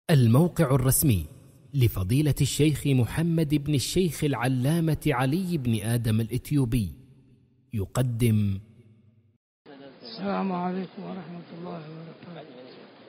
الموقع الرسمي لفضيلة الشيخ محمد بن الشيخ العلامة علي بن آدم الإثيوبي يقدم. السلام عليكم ورحمة الله وبركاته.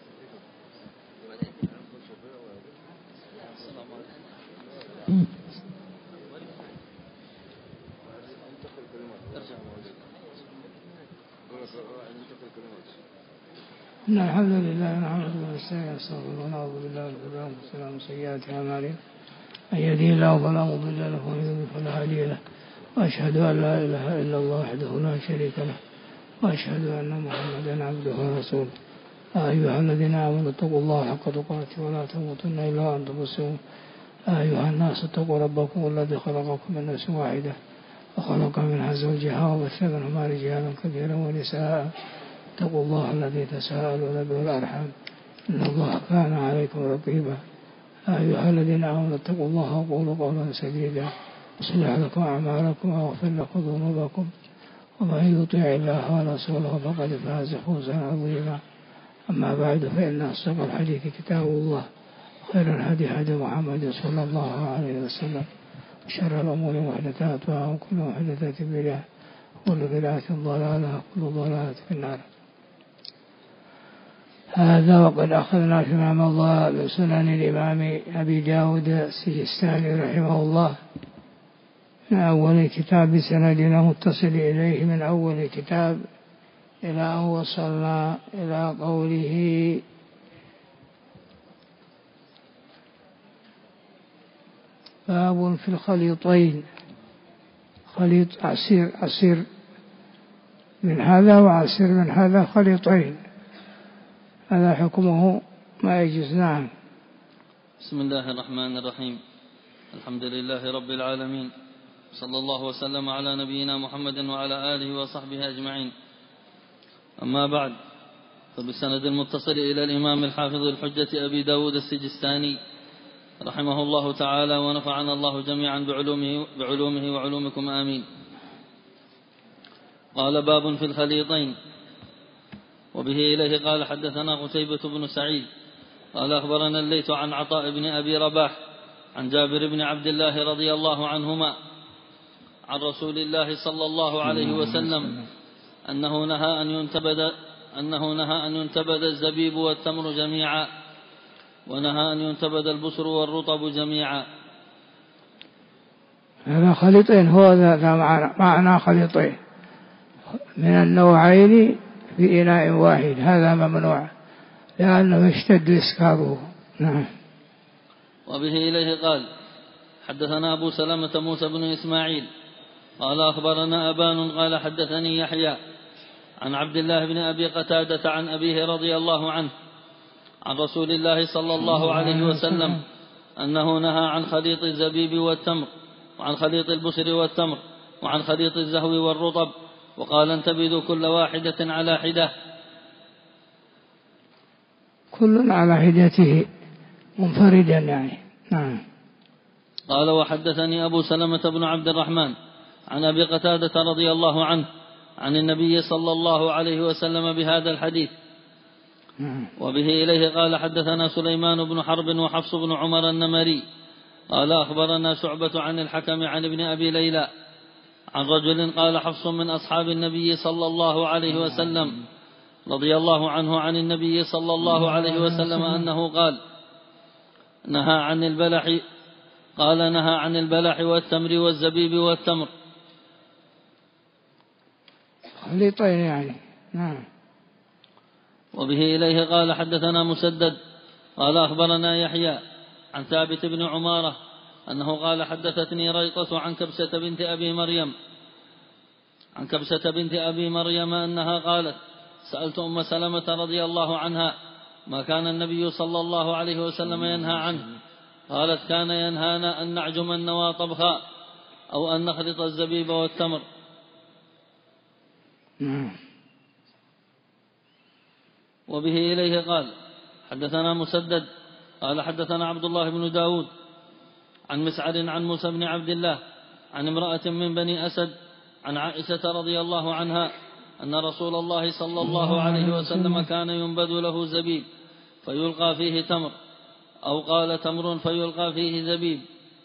إن الحمد لله نحمده ونستعينه ونستغفره ونعوذ بالله من شرور أنفسنا ومن سيئات أعمالنا من يهده الله فلا مضل له ومن يضلل فلا هادي له وأشهد أن لا إله إلا الله وحده لا شريك له وأشهد أن محمدا عبده ورسوله. أيها الذين آمنوا اتقوا الله حق تقاته ولا تموتن إلا وأنتم مسلمون. أيها الناس اتقوا ربكم الذي خلقكم من نفس واحدة وخلق منها زوجها وبث منهما رجالا كثيرا ونساء. اتقوا الله الذي تساءلون به والأرحام إن الله كان عليكم رقيبا. أيها الذين آمنوا اتقوا الله وقولوا قولا سديدا يصلح لكم أعمالكم ويغفر لكم ذنوبكم ومن يطع الله ورسوله فقد فاز فوزا عظيما. أما بعد فإن أصدق الحديث كتاب الله خير الهدي هدي محمد صلى الله عليه وسلم وشر الأمور محدثاتها وكل محدثة بدعة وكل بدعة ضلالة وكل ضلالة في النار. هذا وقد أخذنا فيما مضى بسنن الإمام أبي داود السجستاني رحمه الله من أول كتاب سندنا متصل إليه من أول كتاب إلى أن وصلنا إلى قوله باب في الخليطين. خليط عصير من هذا وعصير من هذا خليطين، هذا حكمه ما يجوز. نعم. بسم الله الرحمن الرحيم. الحمد لله رب العالمين، صلى الله وسلم على نبينا محمد وعلى آله وصحبه أجمعين. أما بعد، فبالسند المتصل إلى الإمام الحافظ الحجة أبي داود السجستاني رحمه الله تعالى ونفعنا الله جميعا بعلومه وعلومكم آمين. قال باب في الخليطين. وبه إليه قال حدثنا قتيبة بن سعيد قال أخبرنا الليث عن عطاء بن أبي رباح عن جابر بن عبد الله رضي الله عنهما عن رسول الله صلى الله عليه وسلم أنه نهى أن ينتبذ الزبيب والتمر جميعا، ونهى أن ينتبذ البصر والرطب جميعا. هذا خليطين، هو ذا معنى خليطين من النوعين في إناء واحد، هذا ممنوع لأنه يشتد إسكاره. نعم. وبه إليه قال حدثنا أبو سلمة موسى بن إسماعيل قال أخبرنا أبان قال حدثني يحيى عن عبد الله بن أبي قتادة عن أبيه رضي الله عنه عن رسول الله صلى الله عليه وسلم أنه نهى عن خليط الزبيب والتمر وعن خليط البصر والتمر وعن خليط الزهو والرطب، وقال انتبذوا كل واحدة على حدة، كل على حدته منفردا يعني. نعم. قال وحدثني أبو سلمة بن عبد الرحمن عن أبي قتادة رضي الله عنه عن النبي صلى الله عليه وسلم بهذا الحديث. وبه إليه قال حدثنا سليمان بن حرب وحفص بن عمر النمري قال أخبرنا شعبة عن الحكم عن ابن أبي ليلى عن رجل قال حفص من أصحاب النبي صلى الله عليه وسلم رضي الله عنه عن النبي صلى الله عليه وسلم أنه قال نهى عن البلح والتمر والزبيب والتمر خليطين يعني. نعم. وبه إليه قال حدثنا مسدد قال أخبرنا يحيى عن ثابت بن عمارة أنه قال حدثتني ريطة عن كبسة بنت أبي مريم أنها قالت سألت أم سلمة رضي الله عنها ما كان النبي صلى الله عليه وسلم ينهى عنه، قالت كان ينهانا أن نعجم النوى طبخا أو أن نخلط الزبيب والتمر. وبه إليه قال حدثنا مسدد قال حدثنا عبد الله بن داود عن مسعر عن موسى بن عبد الله عن امرأة من بني أسد عن عائشة رضي الله عنها أن رسول الله صلى الله عليه وسلم كان ينبذ له زبيب فيلقى فيه تمر أو قال تمر فيلقى فيه زبيب.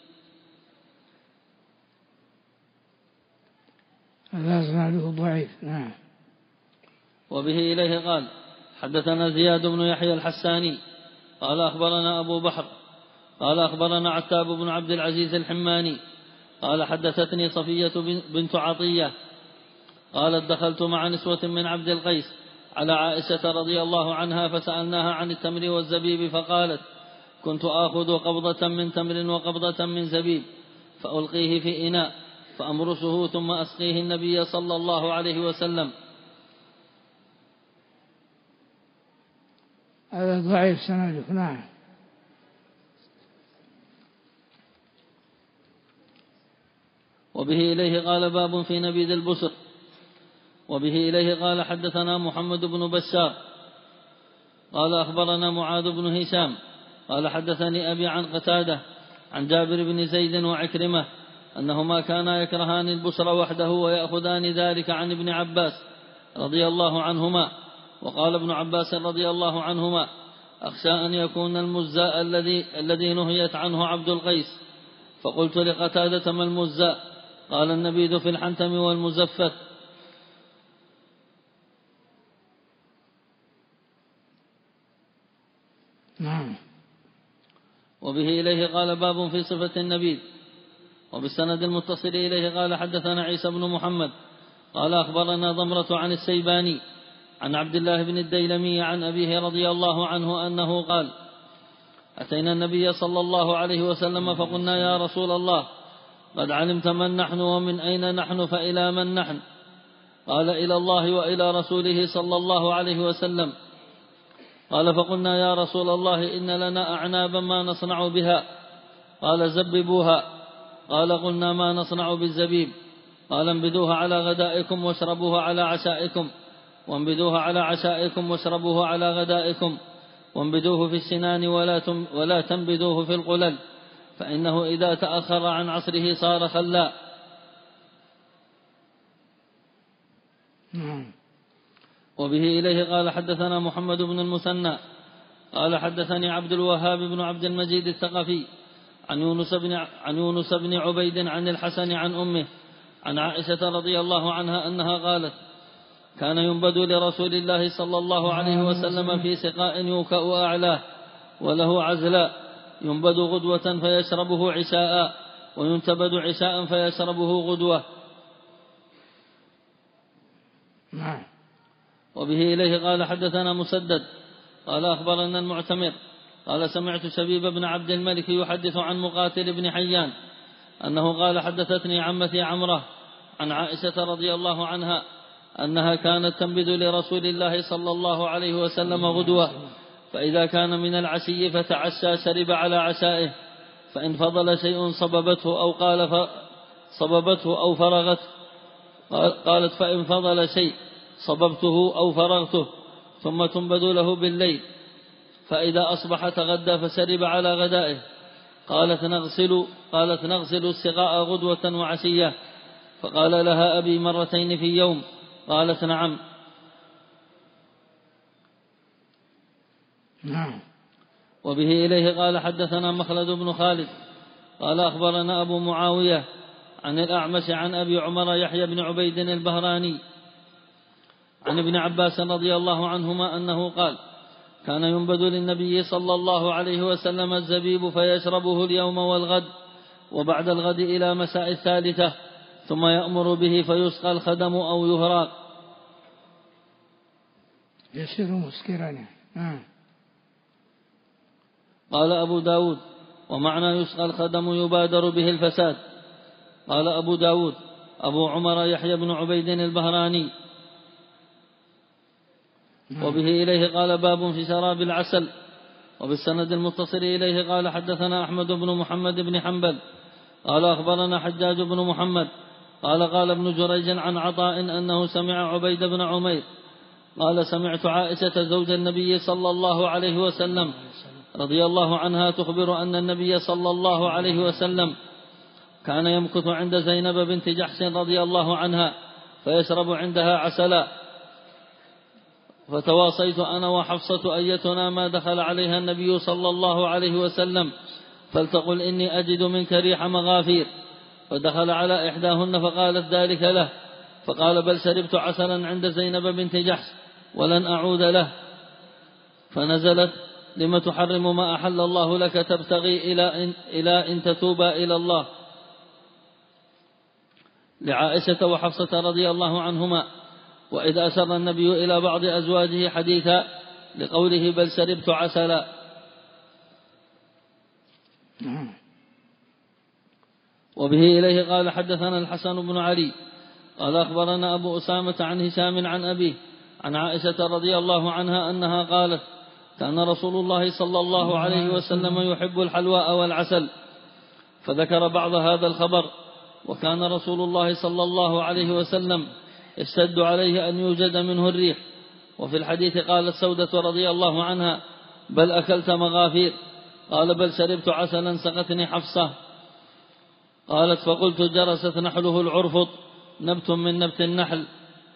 هذا إسناده ضعيف. نعم. وبه إليه قال حدثنا زياد بن يحيى الحساني قال أخبرنا أبو بحر قال أخبرنا عتاب بن عبد العزيز الحماني قال حدثتني صفية بنت عطية قالت دخلت مع نسوة من عبد القيس على عائشة رضي الله عنها فسألناها عن التمر والزبيب فقالت كنت آخذ قبضة من تمر وقبضة من زبيب فألقيه في إناء فأمرسه ثم أسقيه النبي صلى الله عليه وسلم. هذا ضعيف سنده. نعم. وبه إليه قال باب في نبيذ البسر. وبه إليه قال حدثنا محمد بن بشار قال أخبرنا معاذ بن هشام قال حدثني أبي عن قتادة عن جابر بن زيد وعكرمة أنهما كانا يكرهان البسر وحده ويأخذان ذلك عن ابن عباس رضي الله عنهما. وقال ابن عباس رضي الله عنهما أخشى أن يكون المزاء الذي نهيت عنه عبد القيس. فقلت لقتادة ما المزاء؟ قال النبيذ في الحنتم والمزفت. نعم. وبه إليه قال باب في صفة النبيذ. وبالسند المتصل إليه قال حدثنا عيسى بن محمد قال أخبرنا ضمرة عن السيباني عن عبد الله بن الديلمي عن أبيه رضي الله عنه أنه قال أتينا النبي صلى الله عليه وسلم فقلنا يا رسول الله قد علمت من نحن ومن أين نحن فإلى من نحن؟ قال إلى الله وإلى رسوله صلى الله عليه وسلم. قال فقلنا يا رسول الله إن لنا أعنابا ما نصنع بها؟ قال زببوها. قال قلنا ما نصنع بالزبيب؟ قال انبذوها على غدائكم واشربوها على عشائكم وانبذوها على عشائكم واشربوه على غدائكم وانبذوه في السنان ولا تنبذوه في القلل فإنه إذا تأخر عن عصره صار خلاء. وبه إليه قال حدثنا محمد بن المثنى قال حدثني عبد الوهاب بن عبد المجيد الثقفي عن يونس بن عبيد عن الحسن عن أمه عن عائشة رضي الله عنها أنها قالت كان ينبذ لرسول الله صلى الله عليه وسلم في سقاء يوكأ أعلاه وله عزلاء ينبذ غدوة فيشربه عشاء وينتبذ عشاء فيشربه غدوة. وبه إليه قال حدثنا مسدد قال أخبرنا المعتمر قال سمعت شبيب بن عبد الملك يحدث عن مقاتل بن حيان أنه قال حدثتني عمتي عمرة عن عائشة رضي الله عنها أنها كانت تنبذ لرسول الله صلى الله عليه وسلم غدوة فإذا كان من العشي فتعشى شرب على عشائه فإن فضل شيء صببته أو فرغته قالت فإن فضل شيء صببته أو فرغته ثم تنبذ له بالليل فإذا أصبح تغدى فشرب على غدائه قالت نغسل السقاء غدوة وعشية فقال لها أبي مرتين في يوم قالت نعم. وبه إليه قال حدثنا مخلد بن خالد قال أخبرنا أبو معاوية عن الأعمش عن أبي عمر يحيى بن عبيد البهراني عن ابن عباس رضي الله عنهما أنه قال كان ينبذ للنبي صلى الله عليه وسلم الزبيب فيشربه اليوم والغد وبعد الغد إلى مساء الثالثة ثم يأمر به فيسقى الخدم أو يهراق. يصير مسكرا. قال أبو داود ومعنى يسقى الخدم يبادر به الفساد. قال أبو داود أبو عمر يحيى بن عبيد البهراني. وبه إليه قال باب في شراب العسل. وبالسند المتصل إليه قال حدثنا أحمد بن محمد بن حنبل قال أخبرنا حجاج بن محمد قال ابن جريج عن عطاء أنه سمع عبيد بن عمير قال سمعت عائشة زوج النبي صلى الله عليه وسلم رضي الله عنها تخبر أن النبي صلى الله عليه وسلم كان يمكث عند زينب بنت جحش رضي الله عنها فيشرب عندها عسلا فتواصيت أنا وحفصة أيتنا ما دخل عليها النبي صلى الله عليه وسلم فلتقل إني أجد منك ريح مغافير. فدخل على إحداهن فقالت ذلك له، فقال بل شربت عسلا عند زينب بنت جحش ولن أعود له. فنزلت لم تحرم ما أحل الله لك تبتغي إلى إن تتوبا إلى الله لعائشة وحفصة رضي الله عنهما. وإذ أسر النبي إلى بعض أزواجه حديثا لقوله بل شربت عسلا. وبه إليه قال حدثنا الحسن بن علي قال أخبرنا أبو أسامة عن هشام عن أبيه عن عائشة رضي الله عنها أنها قالت كان رسول الله صلى الله عليه وسلم يحب الحلواء والعسل، فذكر بعض هذا الخبر. وكان رسول الله صلى الله عليه وسلم اشتد عليه أن يوجد منه الريح. وفي الحديث قالت سودة رضي الله عنها بل أكلت مغافير، قال بل شربت عسلا سقتني حفصة. قالت فقلت جرست نحله العرفط نبت من نبت النحل.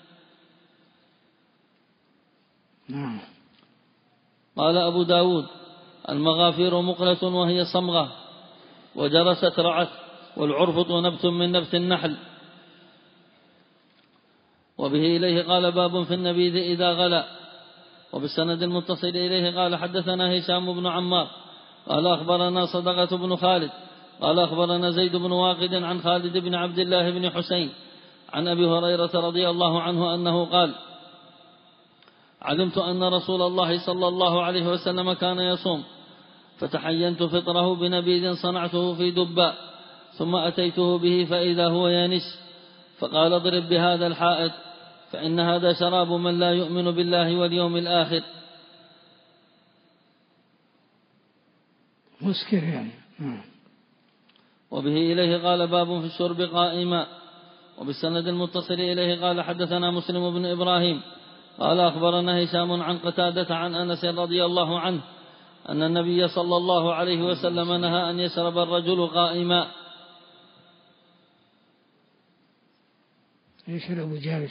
قال أبو داود المغافير مقلة وهي صمغة، وجرست رعت، والعرفط نبت من نبت النحل. وبه إليه قال باب في النبيذ إذا غلا. وبالسند المتصل إليه قال حدثنا هشام بن عمار قال أخبرنا صدقة بن خالد قال أخبرنا زيد بن واقد عن خالد بن عبد الله بن حسين عن أبي هريرة رضي الله عنه أنه قال علمت أن رسول الله صلى الله عليه وسلم كان يصوم، فتحينت فطره بنبيذ صنعته في دباء، ثم أتيته به فإذا هو يانس، فقال اضرب بهذا الحائط فإن هذا شراب من لا يؤمن بالله واليوم الآخر. مسكر يعني. وبه إليه قال باب في الشرب قائما. وبالسند المتصل إليه قال حدثنا مسلم بن إبراهيم قال أخبرنا هشام عن قتادة عن أنس رضي الله عنه أن النبي صلى الله عليه وسلم نهى أن يشرب الرجل قائما. يشرب جالس.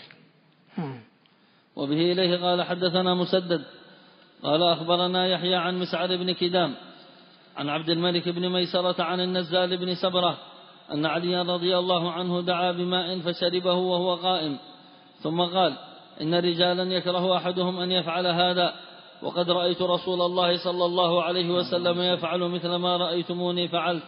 وبه إليه قال حدثنا مسدد قال أخبرنا يحيى عن مسعر بن كدام عن عبد الملك بن ميسرة عن النزال بن سبرة أن علي رضي الله عنه دعا بماء فشربه وهو قائم، ثم قال إن رجالا يكره أحدهم أن يفعل هذا، وقد رأيت رسول الله صلى الله عليه وسلم يفعل مثل ما رأيتموني فعلت.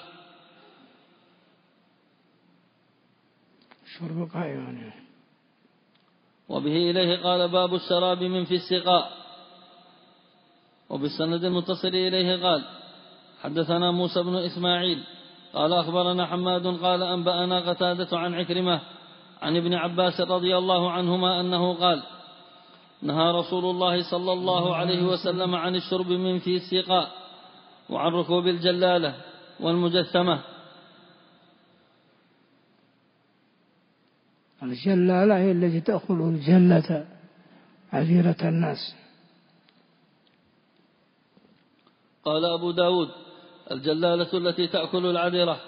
شرب قائما. وبه إليه قال باب الشراب من في السقاء. وبالسند المتصل إليه قال حدثنا موسى بن إسماعيل قال أخبرنا حماد قال أنبأنا قتادة عن عكرمة عن ابن عباس رضي الله عنهما أنه قال نهى رسول الله صلى الله عليه وسلم عن الشرب من في السقاء وعن ركوب الجلالة والمجثمة. الجلالة هي التي تأخذ الجلة عذيرة الناس. قال أبو داود الجلالة التي تأكل العذرة.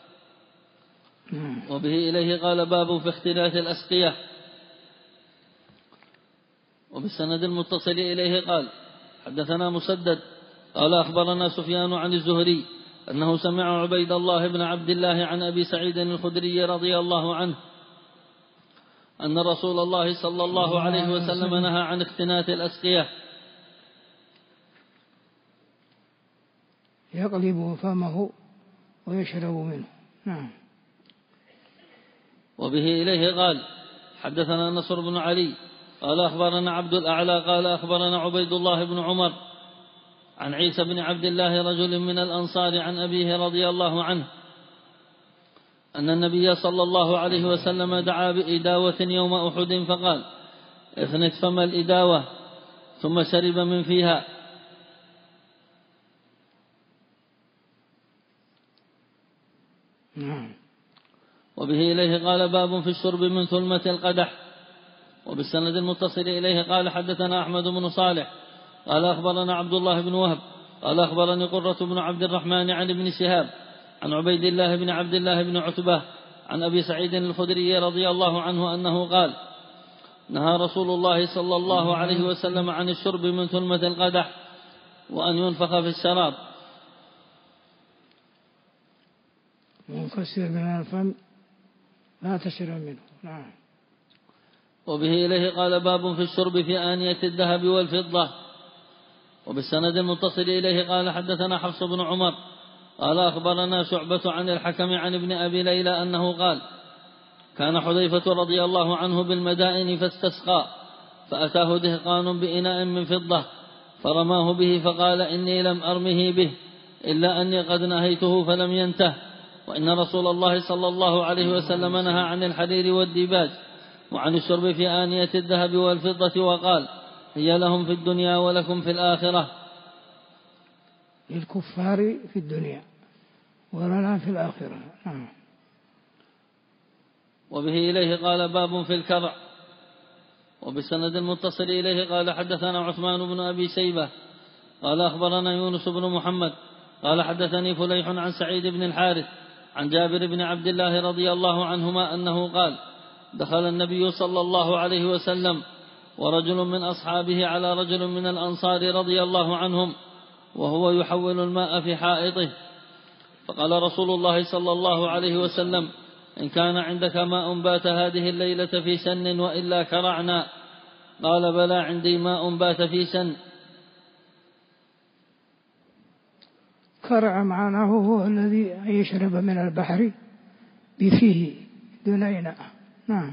وبه إليه قال باب في اختلاف الأسقية. وبالسند المتصل إليه قال حدثنا مسدد قال أخبرنا سفيان عن الزهري أنه سمع عبيد الله بن عبد الله عن أبي سعيد الخدري رضي الله عنه أن رسول الله صلى الله عليه وسلم نهى عن اختناث الأسقية. يقلب فمه ويشرب منه. نعم. وبه إليه قال حدثنا نصر بن علي قال أخبرنا عبد الأعلى قال أخبرنا عبيد الله بن عمر عن عيسى بن عبد الله رجل من الأنصار عن أبيه رضي الله عنه أن النبي صلى الله عليه وسلم دعا بإداوة يوم أحد فقال اخنت فم الإداوة، ثم شرب من فيها. وبه إليه قال باب في الشرب من ثلمة القدح. وبالسند المتصل إليه قال حدثنا أحمد بن صالح قال أخبرنا عبد الله بن وهب قال أخبرني قرة بن عبد الرحمن عن ابن شهاب عن عبيد الله بن عبد الله بن عتبة عن أبي سعيد الخدري رضي الله عنه أنه قال نهى رسول الله صلى الله عليه وسلم عن الشرب من ثلمة القدح وأن ينفخ في الشراب. منكسر من الفم لا تشرب منه. نعم. وبه إليه قال باب في الشرب في آنية الذهب والفضة. وبالسند المتصل إليه قال حدثنا حفص بن عمر قال أخبرنا شعبة عن الحكم عن ابن أبي ليلى أنه قال كان حذيفة رضي الله عنه بالمدائن فاستسقى فأتاه دهقان بإناء من فضة فرماه به فقال إني لم أرمه به إلا أني قد نهيته فلم ينته، وإن رسول الله صلى الله عليه وسلم نهى عن الحرير والديباج وعن الشرب في آنية الذهب والفضة وقال هي لهم في الدنيا ولكم في الآخرة. للكفار في الدنيا ولنا في الآخرة. وبه إليه قال باب في الكرع. وبالسند المتصل إليه قال حدثنا عثمان بن أبي شيبة قال أخبرنا يونس بن محمد قال حدثني فليح عن سعيد بن الحارث عن جابر بن عبد الله رضي الله عنهما أنه قال دخل النبي صلى الله عليه وسلم ورجل من أصحابه على رجل من الأنصار رضي الله عنهم وهو يحول الماء في حائطه، فقال رسول الله صلى الله عليه وسلم إن كان عندك ماء بات هذه الليلة في سن وإلا كرعنا. قال بلى عندي ماء بات في سن. كرع معناه هو الذي يشرب من البحر بفيه دون إناء. نعم.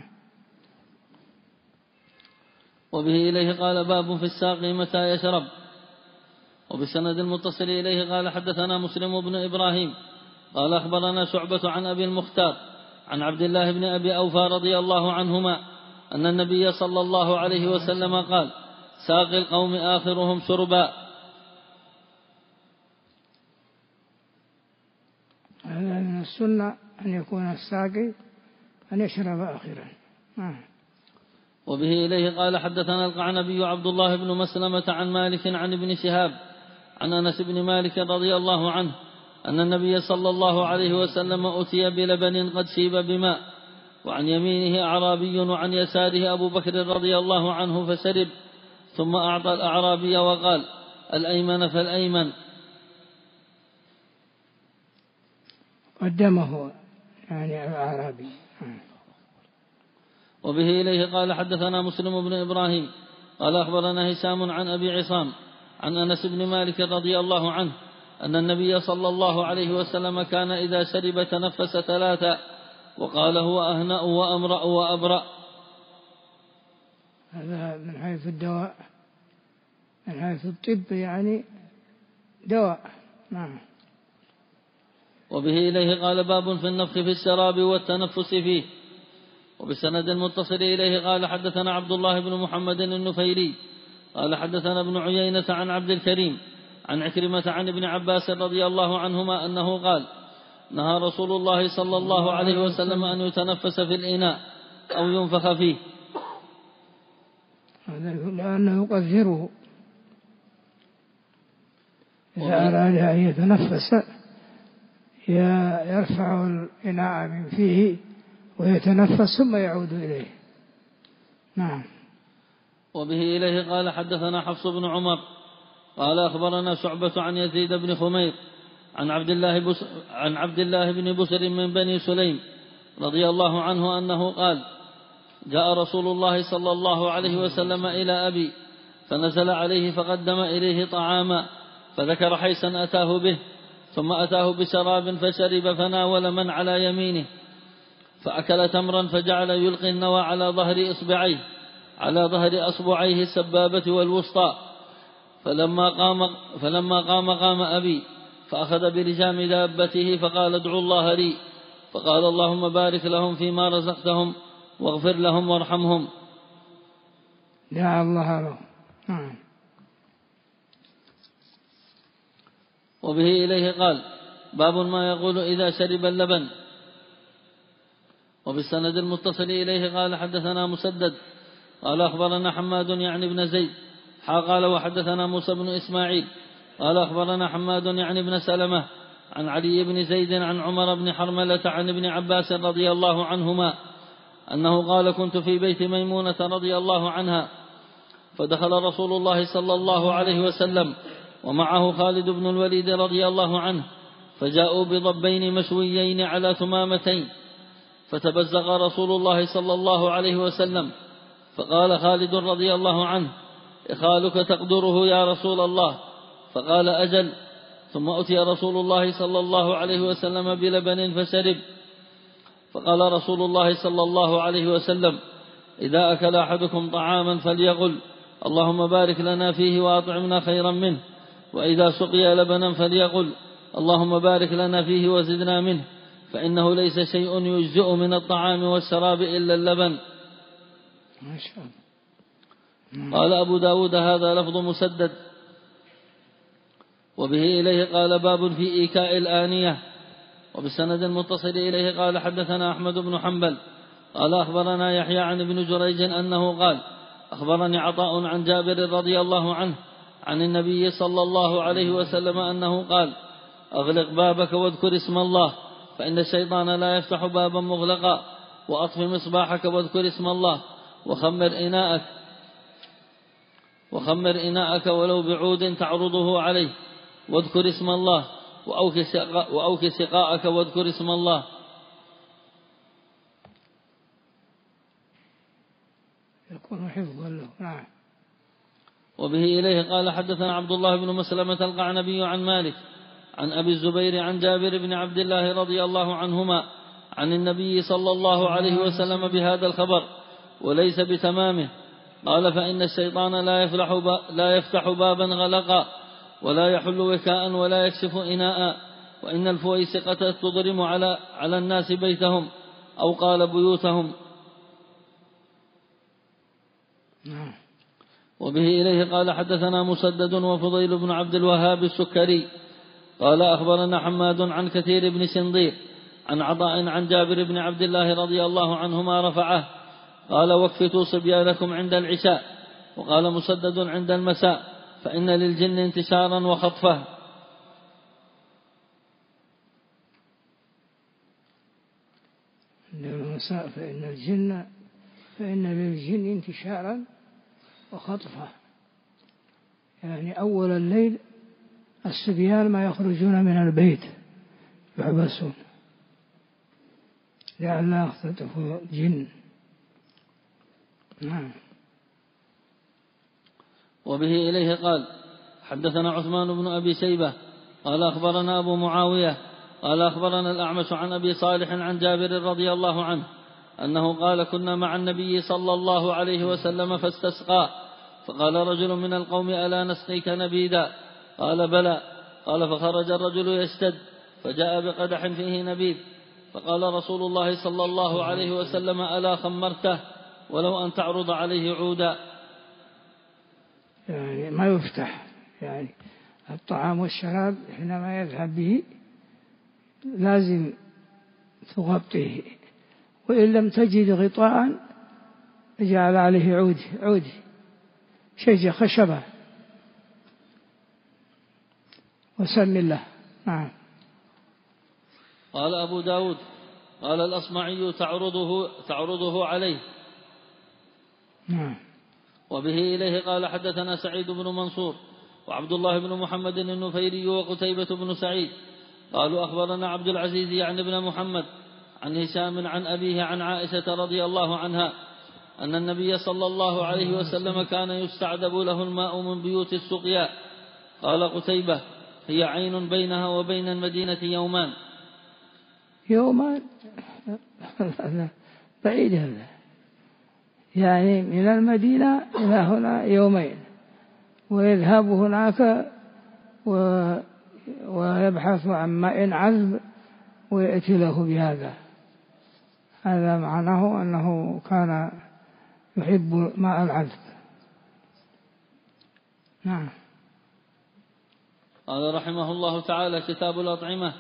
وبه إليه قال باب في الساقي متى يشرب. وبسند المتصل إليه قال حدثنا مسلم بن إبراهيم قال أخبرنا شعبة عن أبي المختار عن عبد الله بن أبي أوفى رضي الله عنهما أن النبي صلى الله عليه وسلم قال ساقي القوم آخرهم شربا. هذا من السنة أن يكون الساقي أن يشرب آخرا. وبه إليه قال حدثنا القعنبي عبد الله بن مسلمة عن مالك عن ابن شهاب عن أنس بن مالك رضي الله عنه أن النبي صلى الله عليه وسلم أتي بلبن قد شيب بماء وعن يمينه أعرابي وعن يساره أبو بكر رضي الله عنه فشرب، ثم أعطى الأعرابي وقال الأيمن فالأيمن. قدمه يعني الأعرابي. وبه إليه قال حدثنا مسلم بن إبراهيم قال أخبرنا هشام عن أبي عصام عن أنس بن مالك رضي الله عنه أن النبي صلى الله عليه وسلم كان إذا شرب تنفس ثلاثا وقال هو أهنأ وأمرأ وأبرأ. هذا من حيث الدواء، من حيث الطب يعني دواء. نعم. وبه إليه قال باب في النفخ في الشراب والتنفس فيه. وبسند المتصل إليه قال حدثنا عبد الله بن محمد النفيلي قال حدثنا ابن عيينة عن عبد الكريم عن عكرمة عن ابن عباس رضي الله عنهما أنه قال نهى رسول الله صلى الله عليه وسلم أن يتنفس في الإناء أو ينفخ فيه. هذا لأنه يقذره إذا أراد أن يتنفس يرفع الإناء من فيه ويتنفس ثم يعود إليه. نعم. وبه إليه قال حدثنا حفص بن عمر قال أخبرنا شعبة عن يزيد بن خمير عن عبد الله بن بسر من بني سليم رضي الله عنه أنه قال جاء رسول الله صلى الله عليه وسلم إلى أبي فنزل عليه فقدم إليه طعاما فذكر حيثا أتاه به، ثم أتاه بشراب فشرب فناول من على يمينه فأكل تمرا فجعل يلقي النوى على ظهر أصبعيه السبابة والوسطى، فلما قام أبي فأخذ بلجام دابته فقال ادعوا الله لي، فقال اللهم بارك لهم فيما رزقتهم واغفر لهم وارحمهم. دعا الله له. وبه إليه قال باب ما يقول إذا شرب اللبن. وبالسند المتصل إليه قال حدثنا مسدد قال أخبرنا حماد يعني بن زيد قال وحدثنا موسى بن إسماعيل قال أخبرنا حماد يعني بن سلمة عن علي بن زيد عن عمر بن حرملة عن ابن عباس رضي الله عنهما أنه قال: كنت في بيت ميمونة رضي الله عنها، فدخل رسول الله صلى الله عليه وسلم ومعه خالد بن الوليد رضي الله عنه، فجاءوا بضبين مشويين على ثمامتين، فتبزغ رسول الله صلى الله عليه وسلم، فقال خالد رضي الله عنه: إخالك تقدره يا رسول الله؟ فقال: أجل. ثم أتي رسول الله صلى الله عليه وسلم بلبن فشرب، فقال رسول الله صلى الله عليه وسلم: إذا أكل أحدكم طعاما فليقل: اللهم بارك لنا فيه وأطعمنا خيرا منه، وإذا سقي لبنا فليقل: اللهم بارك لنا فيه وزدنا منه، فإنه ليس شيء يجزئ من الطعام والشراب إلا اللبن. ما شاء الله. قال أبو داود: هذا لفظ مسدد. وبه إليه قال: باب في إيكاء الآنية. وبالسند المتصل إليه قال: حدثنا أحمد بن حنبل قال: أخبرنا يحيى عن ابن جريج أنه قال: أخبرني عطاء عن جابر رضي الله عنه عن النبي صلى الله عليه وسلم أنه قال: أغلق بابك واذكر اسم الله، فإن الشيطان لا يفتح بابا مغلقا، وأطف مصباحك واذكر اسم الله، وخمر إناءك ولو بعود تعرضه عليه واذكر اسم الله، وأوك سقاءك واذكر اسم الله. يكون حفظا له. نعم. وبه إليه قال: حدثنا عبد الله بن مسلمة القعنبي عن مالك عن أبي الزبير عن جابر بن عبد الله رضي الله عنهما عن النبي صلى الله عليه وسلم بهذا الخبر وليس بتمامه. قال: فإن الشيطان لا يفتح بابا غلقا، ولا يحل وكاء، ولا يكشف إناء، وإن الفويسقة تضرم على الناس بيتهم، أو قال بيوتهم. وبه إليه قال: حدثنا مسدد وفضيل بن عبد الوهاب السكري قال: أخبرنا حماد عن كثير بن سنضير عن عطاء عن جابر بن عبد الله رضي الله عنهما رفعه قال: واكفتوا صبيانكم عند العشاء. وقال مسدد: عند المساء، فإن للجن انتشارا وخطفه. عند المساء فإن للجن انتشارا وخطفه، يعني أول الليل الصبيان ما يخرجون من البيت يحبسون لئلا يختطفوا الجن. نعم. وبه إليه قال: حدثنا عثمان بن أبي شيبة قال: أخبرنا أبو معاوية قال: أخبرنا الأعمش عن أبي صالح عن جابر رضي الله عنه أنه قال: كنا مع النبي صلى الله عليه وسلم فاستسقى، فقال رجل من القوم: ألا نسقيك نبيذا؟ قال: بلى. قال: فخرج الرجل يشتد، فجاء بقدح فيه نبيذ، فقال رسول الله صلى الله عليه وسلم: ألا خمرته ولو أن تعرض عليه عودا؟ يعني ما يفتح، يعني الطعام والشراب حينما يذهب به لازم تغطيه، وإن لم تجد غطاء جعل عليه عودي شيء خشبة وسم الله. نعم. قال أبو داود: قال الأصمعي: تعرضه عليه. نعم. وبه إليه قال: حدثنا سعيد بن منصور وعبد الله بن محمد النفيري وقتيبة بن سعيد قالوا: أخبرنا عبد العزيز يعني بن محمد عن هشام عن أبيه عن عائشة رضي الله عنها أن النبي صلى الله عليه وسلم كان يستعذب له الماء من بيوت السقيا. قال قتيبة: هي عين بينها وبين المدينة يومان. بعيد هذا، يعني من المدينة إلى هنا يومين، ويذهب هناك ويبحث عن ماء عذب ويأتي له بهذا. هذا معناه أنه كان يحب ماء العذب. نعم. قال رحمه الله تعالى: كتاب الأطعمة.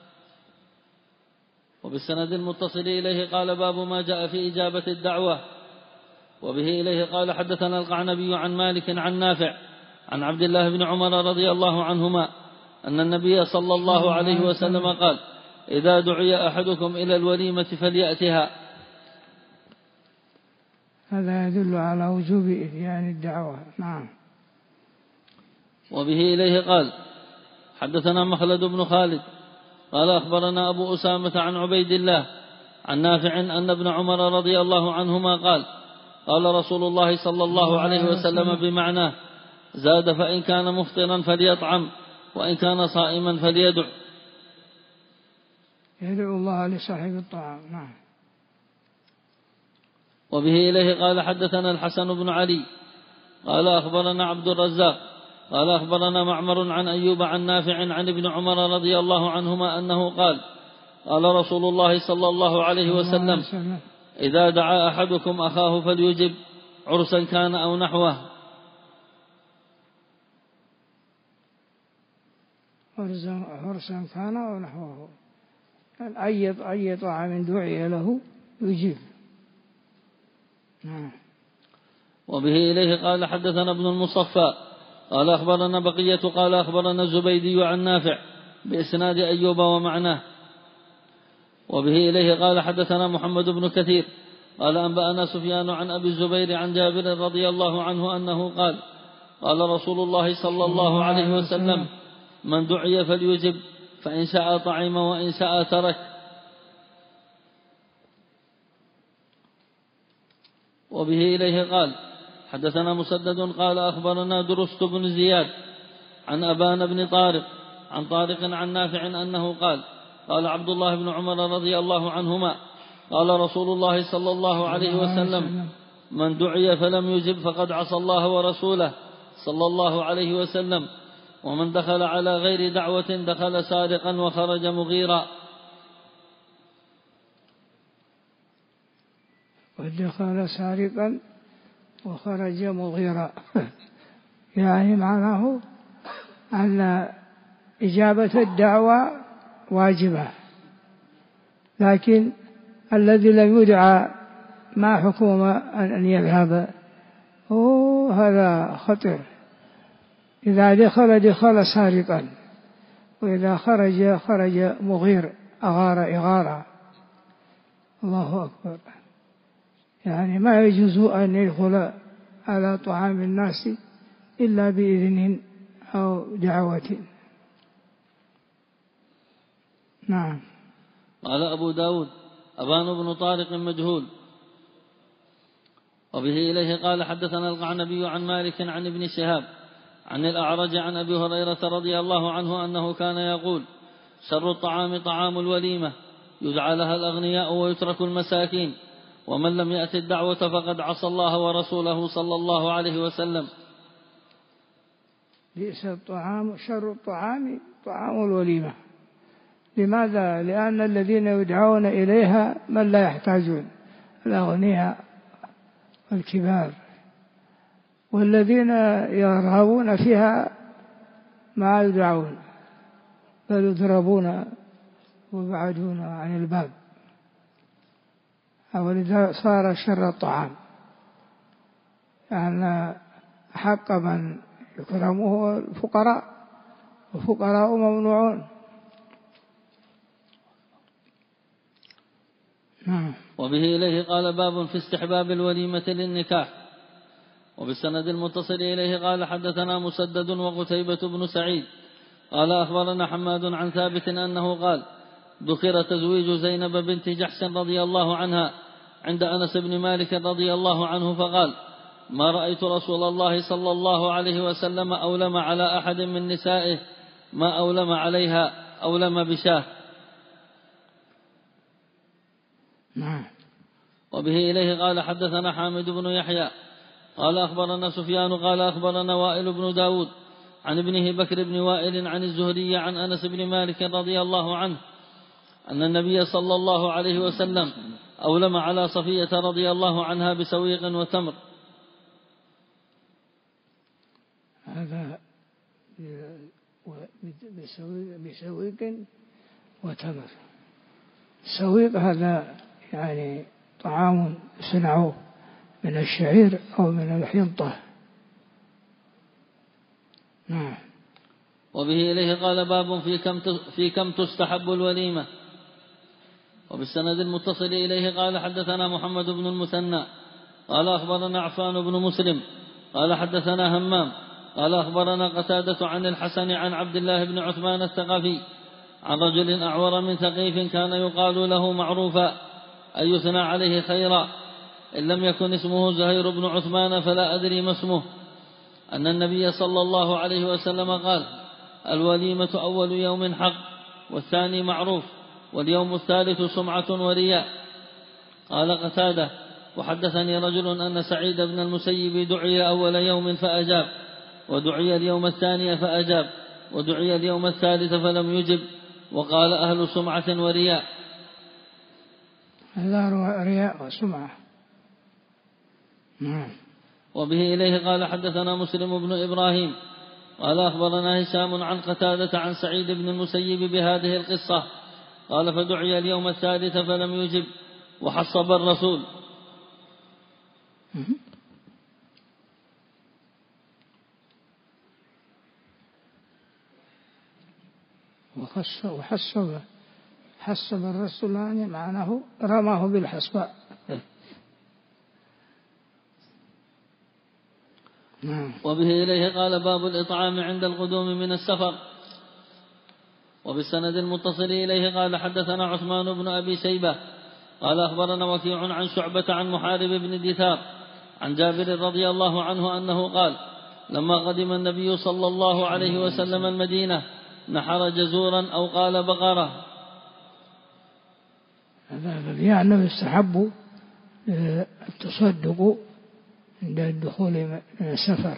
وبالسند المتصل إليه قال: باب ما جاء في إجابة الدعوة. وبه إليه قال: حدثنا القعنبي عن مالك عن نافع عن عبد الله بن عمر رضي الله عنهما أن النبي صلى الله عليه وسلم قال: إذا دعي أحدكم إلى الوليمة فليأتها. هذا يدل على وجوب إتيان الدعوة. نعم. وبه إليه قال حدثنا مخلد بن خالد قال أخبرنا أبو أسامة عن عبيد الله عن نافع أن ابن عمر رضي الله عنهما قال قال رسول الله صلى الله عليه وسلم بمعناه زاد فإن كان مفطرا فليطعم وإن كان صائما فليدع. يدعو الله لصاحب الطعام. نعم. وبه إليه قال حدثنا الحسن بن علي قال أخبرنا عبد الرزاق قال أخبرنا معمر عن أيوب عن نافع عن ابن عمر رضي الله عنهما أنه قال قال رسول الله صلى الله عليه وسلم إذا دعا أحدكم أخاه فليجب عرسا كان أو نحوه. عرسا كان أو نحوه، أي طعام دعي له يجيب. نعم. وبه إليه قال حدثنا ابن المصفى قال أخبرنا بقية قال أخبرنا الزبيدي عن نافع بإسناد أيوب ومعناه. وبه إليه قال حدثنا محمد بن كثير قال أنبأنا سفيان عن أبي الزبير عن جابر رضي الله عنه أنه قال قال رسول الله صلى الله عليه وسلم من دعي فليجب فإن شاء طعم وإن شاء ترك. وبه إليه قال حدثنا مسدد قال أخبرنا درست بن زياد عن أبان بن طارق عن طارق عن نافع أنه قال قال عبد الله بن عمر رضي الله عنهما قال رسول الله صلى الله عليه وسلم من دعي فلم يجب فقد عصى الله ورسوله صلى الله عليه وسلم ومن دخل على غير دعوة دخل سارقا وخرج مغيرا. ودخل سارقا وخرج مغيرا يعني معناه أن إجابة الدعوة واجبة، لكن الذي لم يدعى ما حكم أن يذهب هذا خطر. إذا دخل سارقا، وإذا خرج مغير أغار. الله أكبر. يعني ما يجوز أن يدخل على طعام الناس إلا بإذن أو دعوة. نعم. قال أبو داود أبان بن طارق مجهول. وبه إليه قال حدثنا القعنبي عن مالك عن ابن شهاب عن الأعرج عن أبي هريرة رضي الله عنه أنه كان يقول شر الطعام طعام الوليمة يدعى لها الأغنياء ويترك المساكين ومن لم يأت الدعوة فقد عصى الله ورسوله صلى الله عليه وسلم. بئس الطعام شر الطعام طعام الوليمة. لماذا؟ لأن الذين يدعون إليها من لا يحتاجون، الأغنياء والكبار، والذين يرغبون فيها ما يدعون بل يضربون ويبعدون عن الباب. ولذا صار شر الطعام، يعني حق من يكرمه الفقراء، والفقراء ممنوعون. وبه إليه قال باب في استحباب الوليمة للنكاح. وبالسند المتصل إليه قال حدثنا مسدد وقتيبة بن سعيد قال أخبرنا حماد عن ثابت أنه قال ذكر تزويج زينب بنت جحش رضي الله عنها عند أنس بن مالك رضي الله عنه فقال ما رأيت رسول الله صلى الله عليه وسلم أولم على أحد من نسائه ما أولم عليها أولم بشاه. وبه إليه قال حدثنا حامد بن يحيى قال أخبرنا سفيان قال أخبرنا وائل بن داود عن ابنه بكر بن وائل عن الزهري عن أنس بن مالك رضي الله عنه أن النبي صلى الله عليه وسلم أولم على صفية رضي الله عنها بسويق وتمر. هذا بسويق وتمر. السويق هذا يعني طعام صنعوه من الشعير أو من الحنطة. نعم. وبه إليه قال باب في كم تستحب الوليمة. وبالسند المتصل إليه قال حدثنا محمد بن المثنى قال أخبرنا عفان بن مسلم قال حدثنا همام قال أخبرنا قتادة عن الحسن عن عبد الله بن عثمان الثقفي عن رجل أعور من ثقيف كان يقال له معروفا أن يثنى عليه خيرا إن لم يكن اسمه زهير بن عثمان فلا أدري ما اسمه أن النبي صلى الله عليه وسلم قال الوليمة أول يوم حق والثاني معروف واليوم الثالث سمعة ورياء. قال قتادة وحدثني رجل أن سعيد بن المسيب دعي أول يوم فأجاب ودعي اليوم الثاني فأجاب ودعي اليوم الثالث فلم يجب وقال أهل سمعة ورياء. هذا رياء وسمعة. وبه إليه قال حدثنا مسلم بن إبراهيم قال أخبرنا هشام عن قتادة عن سعيد بن المسيب بهذه القصة قال فدعي اليوم الثالث فلم يجب وحصب الرسول. حصب الرسول يعني معناه رماه بالحصباء. وبه إليه قال باب الإطعام عند القدوم من السفر. وبالسند المتصل إليه قال حدثنا عثمان بن أبي شيبة قال أخبرنا وكيع عن شعبة عن محارب بن دثار عن جابر رضي الله عنه أنه قال لما قدم النبي صلى الله عليه وسلم المدينة نحر جزورا أو قال بقرة. هذا يعني يستحب التصدق عند الدخول من السفر.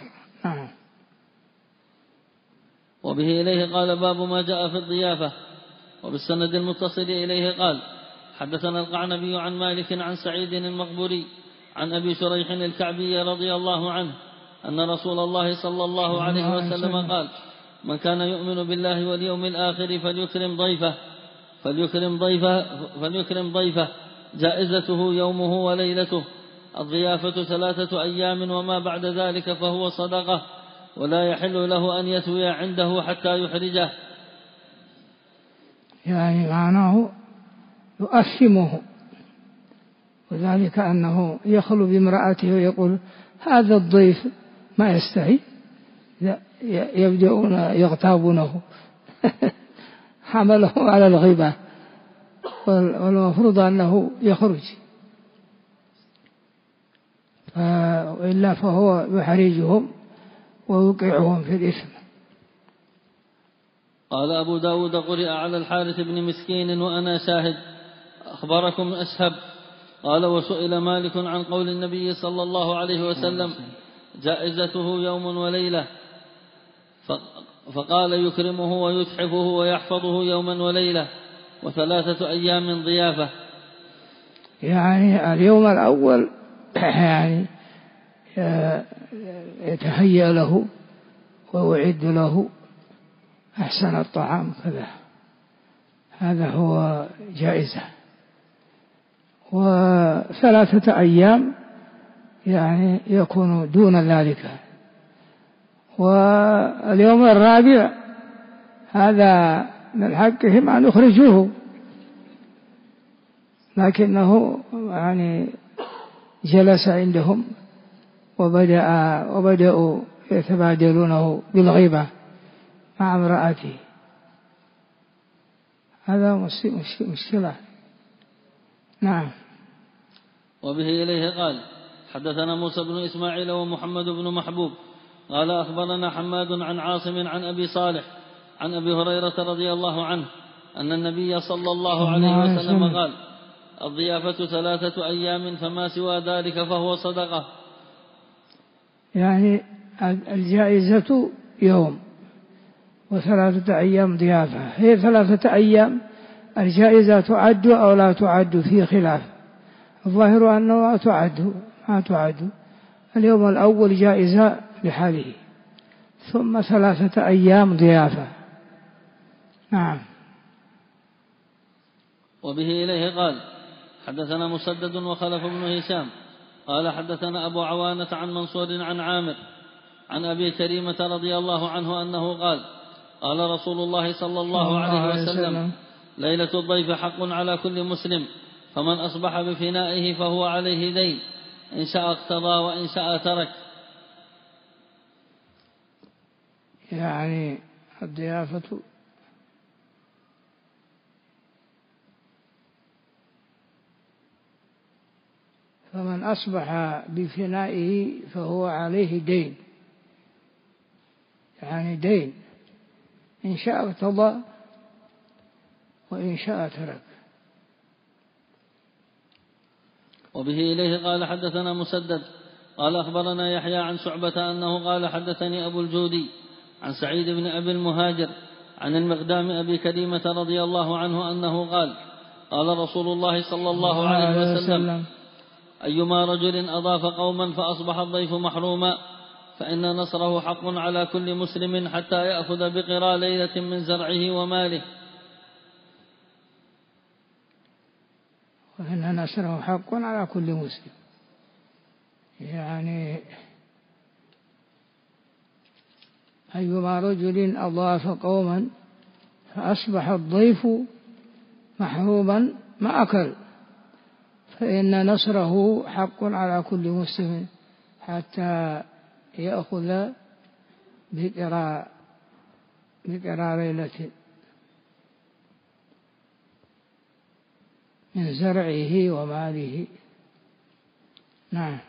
وبه إليه قال باب ما جاء في الضيافة. وبالسند المتصل إليه قال حدثنا القعنبي عن مالك عن سعيد المقبوري عن أبي شريح الكعبي رضي الله عنه أن رسول الله صلى الله عليه وسلم قال من كان يؤمن بالله واليوم الآخر فليكرم ضيفه جائزته يومه وليلته الضيافة 3 أيام وما بعد ذلك فهو صدقة ولا يحل له أن يتوي عنده حتى يحرجه. يعني معناه يؤثمه وذلك أنه يخلو بامرأته ويقول هذا الضيف ما يستحي يبدأون يغتابونه حمله على الغيبة والمفروض أنه يخرج وإلا فهو يحرجهم ويوقعهم في الإثم. قال أبو داود قرئ على الحارث بن مسكين وأنا شاهد أخبركم أشهب. قال وسئل مالك عن قول النبي صلى الله عليه وسلم جائزته يوم وليلة فقال يكرمه ويتحفه ويحفظه يوما وليلة و3 أيام ضيافة. يعني اليوم الأول يعني يتهيأ له ويعد له أحسن الطعام كذا هذا هو جائزة. و3 أيام يعني يكون دون ذلك. واليوم الرابع هذا من حقهم أن يخرجوه لكنه يعني جلس عندهم وبدأوا يتبادلونه بالغيبة مع امرأته. هذا مشكلة. نعم. وبه إليه قال حدثنا موسى بن إسماعيل ومحمد بن محبوب قال أخبرنا حماد عن عاصم عن أبي صالح عن أبي هريرة رضي الله عنه أن النبي صلى الله عليه وسلم قال الضيافة 3 أيام فما سوى ذلك فهو صدقة. يعني الجائزة يوم و3 أيام ضيافة. هي 3 أيام الجائزة تعد أو لا تعد في خلاف. الظاهر أنه ما تعد. اليوم الأول جائزة لحاله ثم 3 أيام ضيافة. نعم. وبه إليه قال حدثنا مسدد وخلف بن هشام قال حدثنا أبو عوانة عن منصور عن عامر عن أبي كريمة رضي الله عنه أنه قال قال رسول الله صلى الله عليه وسلم ليلة الضيف حق على كل مسلم فمن أصبح بفنائه فهو عليه دين إن شاء اقتضى وإن شاء ترك. يعني الضيافة فمن أصبح بفنائه فهو عليه دين، يعني دين، إن شاء اقتضى وإن شاء ترك. وبه إليه قال حدثنا مسدد قال أخبرنا يحيى عن شعبة أنه قال حدثني أبو الجودي عن سعيد بن أبي المهاجر عن المقدام أبي كريمة رضي الله عنه أنه قال قال رسول الله صلى الله عليه وسلم أيما رجل أضاف قوما فأصبح الضيف محروما فإن نصره حق على كل مسلم حتى يأخذ بقرى ليلة من زرعه وماله. وإن نصره حق على كل مسلم، يعني أيما رجل أضاف قوما فأصبح الضيف محروما ما أكل فإن نصره حق على كل مسلم حتى يأخذ بقرى ليلة من زرعه وماله. نعم.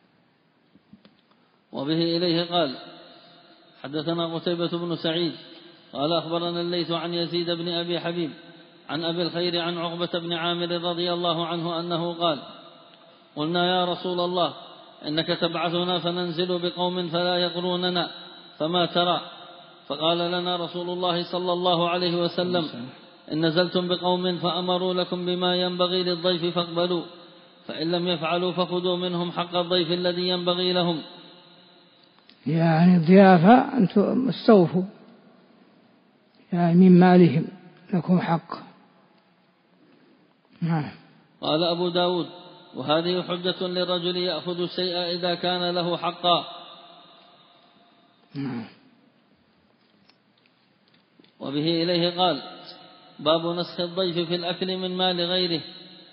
وبه إليه قال حدثنا قتيبة بن سعيد قال أخبرنا الليث عن يزيد بن أبي حبيب عن أبي الخير عن عقبة بن عامر رضي الله عنه أنه قال قلنا يا رسول الله إنك تبعثنا فننزل بقوم فلا يقروننا فما ترى؟ فقال لنا رسول الله صلى الله عليه وسلم إن نزلتم بقوم فأمروا لكم بما ينبغي للضيف فاقبلوا، فإن لم يفعلوا فخذوا منهم حق الضيف الذي ينبغي لهم. يعني الضيافة أنتم استوفوا، يعني من مالهم لكم حق. نعم. قال أبو داود وهذه حجة للرجل يأخذ الشيء إذا كان له حقا. نعم. وبه إليه قال باب نسخ الضيف في الأكل من مال غيره.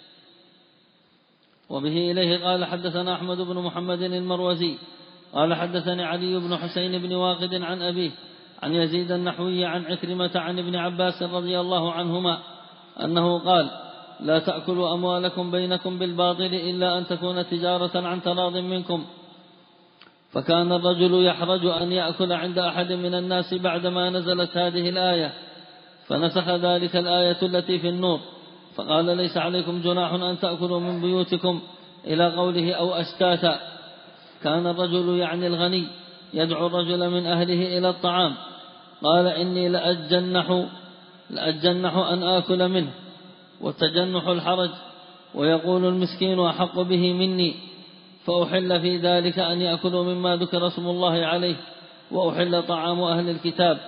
وبه إليه قال حدثنا أحمد بن محمد المروزي قال حدثني علي بن حسين بن واقد عن أبيه عن يزيد النحوي عن عكرمة عن ابن عباس رضي الله عنهما أنه قال لا تأكلوا أموالكم بينكم بالباطل إلا أن تكون تجارة عن تراض منكم. فكان الرجل يحرج أن يأكل عند أحد من الناس بعدما نزلت هذه الآية، فنسخ ذلك الآية التي في النور فقال ليس عليكم جناح أن تأكلوا من بيوتكم إلى قوله أو أشتاتا. كان الرجل يعني الغني يدعو الرجل من أهله إلى الطعام قال إني لأجنح أن آكل منه، والتجنح الحرج، ويقول المسكين أحق به مني، فأحل في ذلك أن يأكلوا مما ذكر اسم الله عليه، وأحل طعام أهل الكتاب.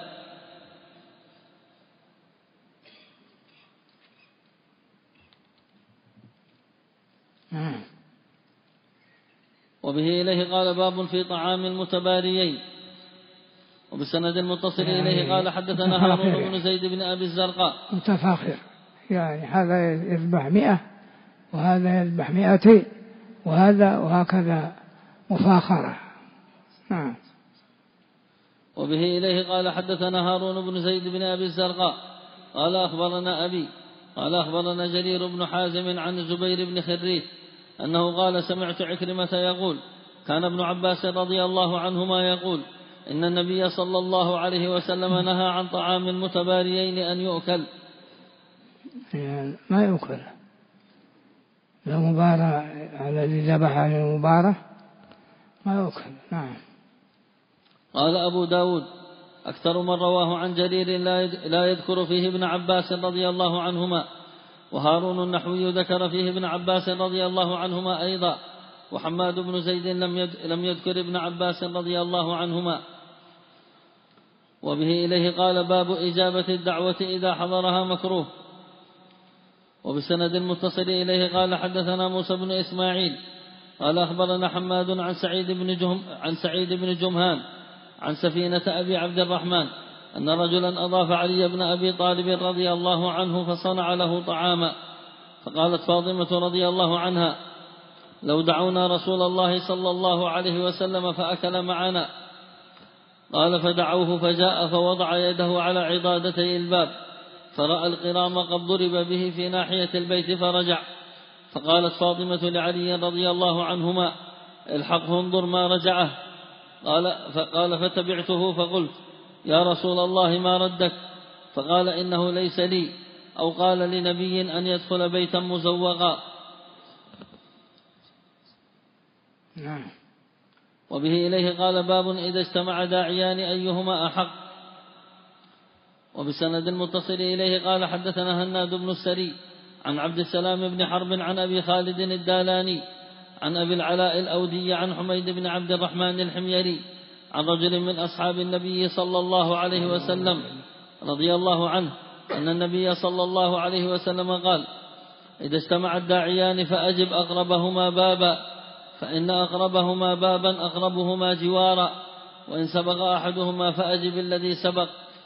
وبه إليه قال باب في طعام المتباريين. وبسند المتصل إليه قال حدثنا هارون بن زيد بن أبي الزرقاء متفاخر، يعني هذا يذبح 100 وهذا يذبح 200 وهذا وهكذا مفاخرة. نعم. وبه إليه قال حدثنا هارون بن زيد بن أبي الزرقاء قال أخبرنا أبي قال أخبرنا جرير بن حازم عن الزبير بن خريث أنه قال سمعت عكرمة يقول كان ابن عباس رضي الله عنهما يقول إن النبي صلى الله عليه وسلم نهى عن طعام المتباريين أن يؤكل. يعني ما يؤكل المباراة الذي ذبح عن المباراة ما يؤكل. نعم. قال أبو داود أكثر من رواه عن جرير لا يذكر فيه ابن عباس رضي الله عنهما، وهارون النحوي ذكر فيه ابن عباس رضي الله عنهما أيضا، وحماد بن زيد لم يذكر ابن عباس رضي الله عنهما. وبه إليه قال باب إجابة الدعوة إذا حضرها مكروه. وبسند المتصل إليه قال حدثنا موسى بن إسماعيل قال أخبرنا حماد عن سعيد بن جمهان عن سفينة أبي عبد الرحمن أن رجلا أضاف علي بن أبي طالب رضي الله عنه فصنع له طعاما، فقالت فاطمة رضي الله عنها لو دعونا رسول الله صلى الله عليه وسلم فأكل معنا. قال فدعوه فجاء فوضع يده على عضادتي الباب فرأى القرام قد ضرب به في ناحية البيت فرجع. فقالت فاطمة لعلي رضي الله عنهما الحقه انظر ما رجعه. قال فتبعته فقلت يا رسول الله ما ردك؟ فقال إنه ليس لي أو قال لنبي أن يدخل بيتا مزوقا. وبه إليه قال باب إذا اجتمع داعيان أيهما أحق. وبسند المتصل إليه قال حدثنا هناد بن السري عن عبد السلام بن حرب عن أبي خالد الدالاني عن أبي العلاء الأودي عن حميد بن عبد الرحمن الحميري عن رجل من أصحاب النبي صلى الله عليه وسلم رضي الله عنه أن النبي صلى الله عليه وسلم قال إذا اجتمع الداعيان فأجب أقربهما بابا فإن أقربهما بابا أقربهما جوارا وإن سبق أحدهما فأجب الذي سبق.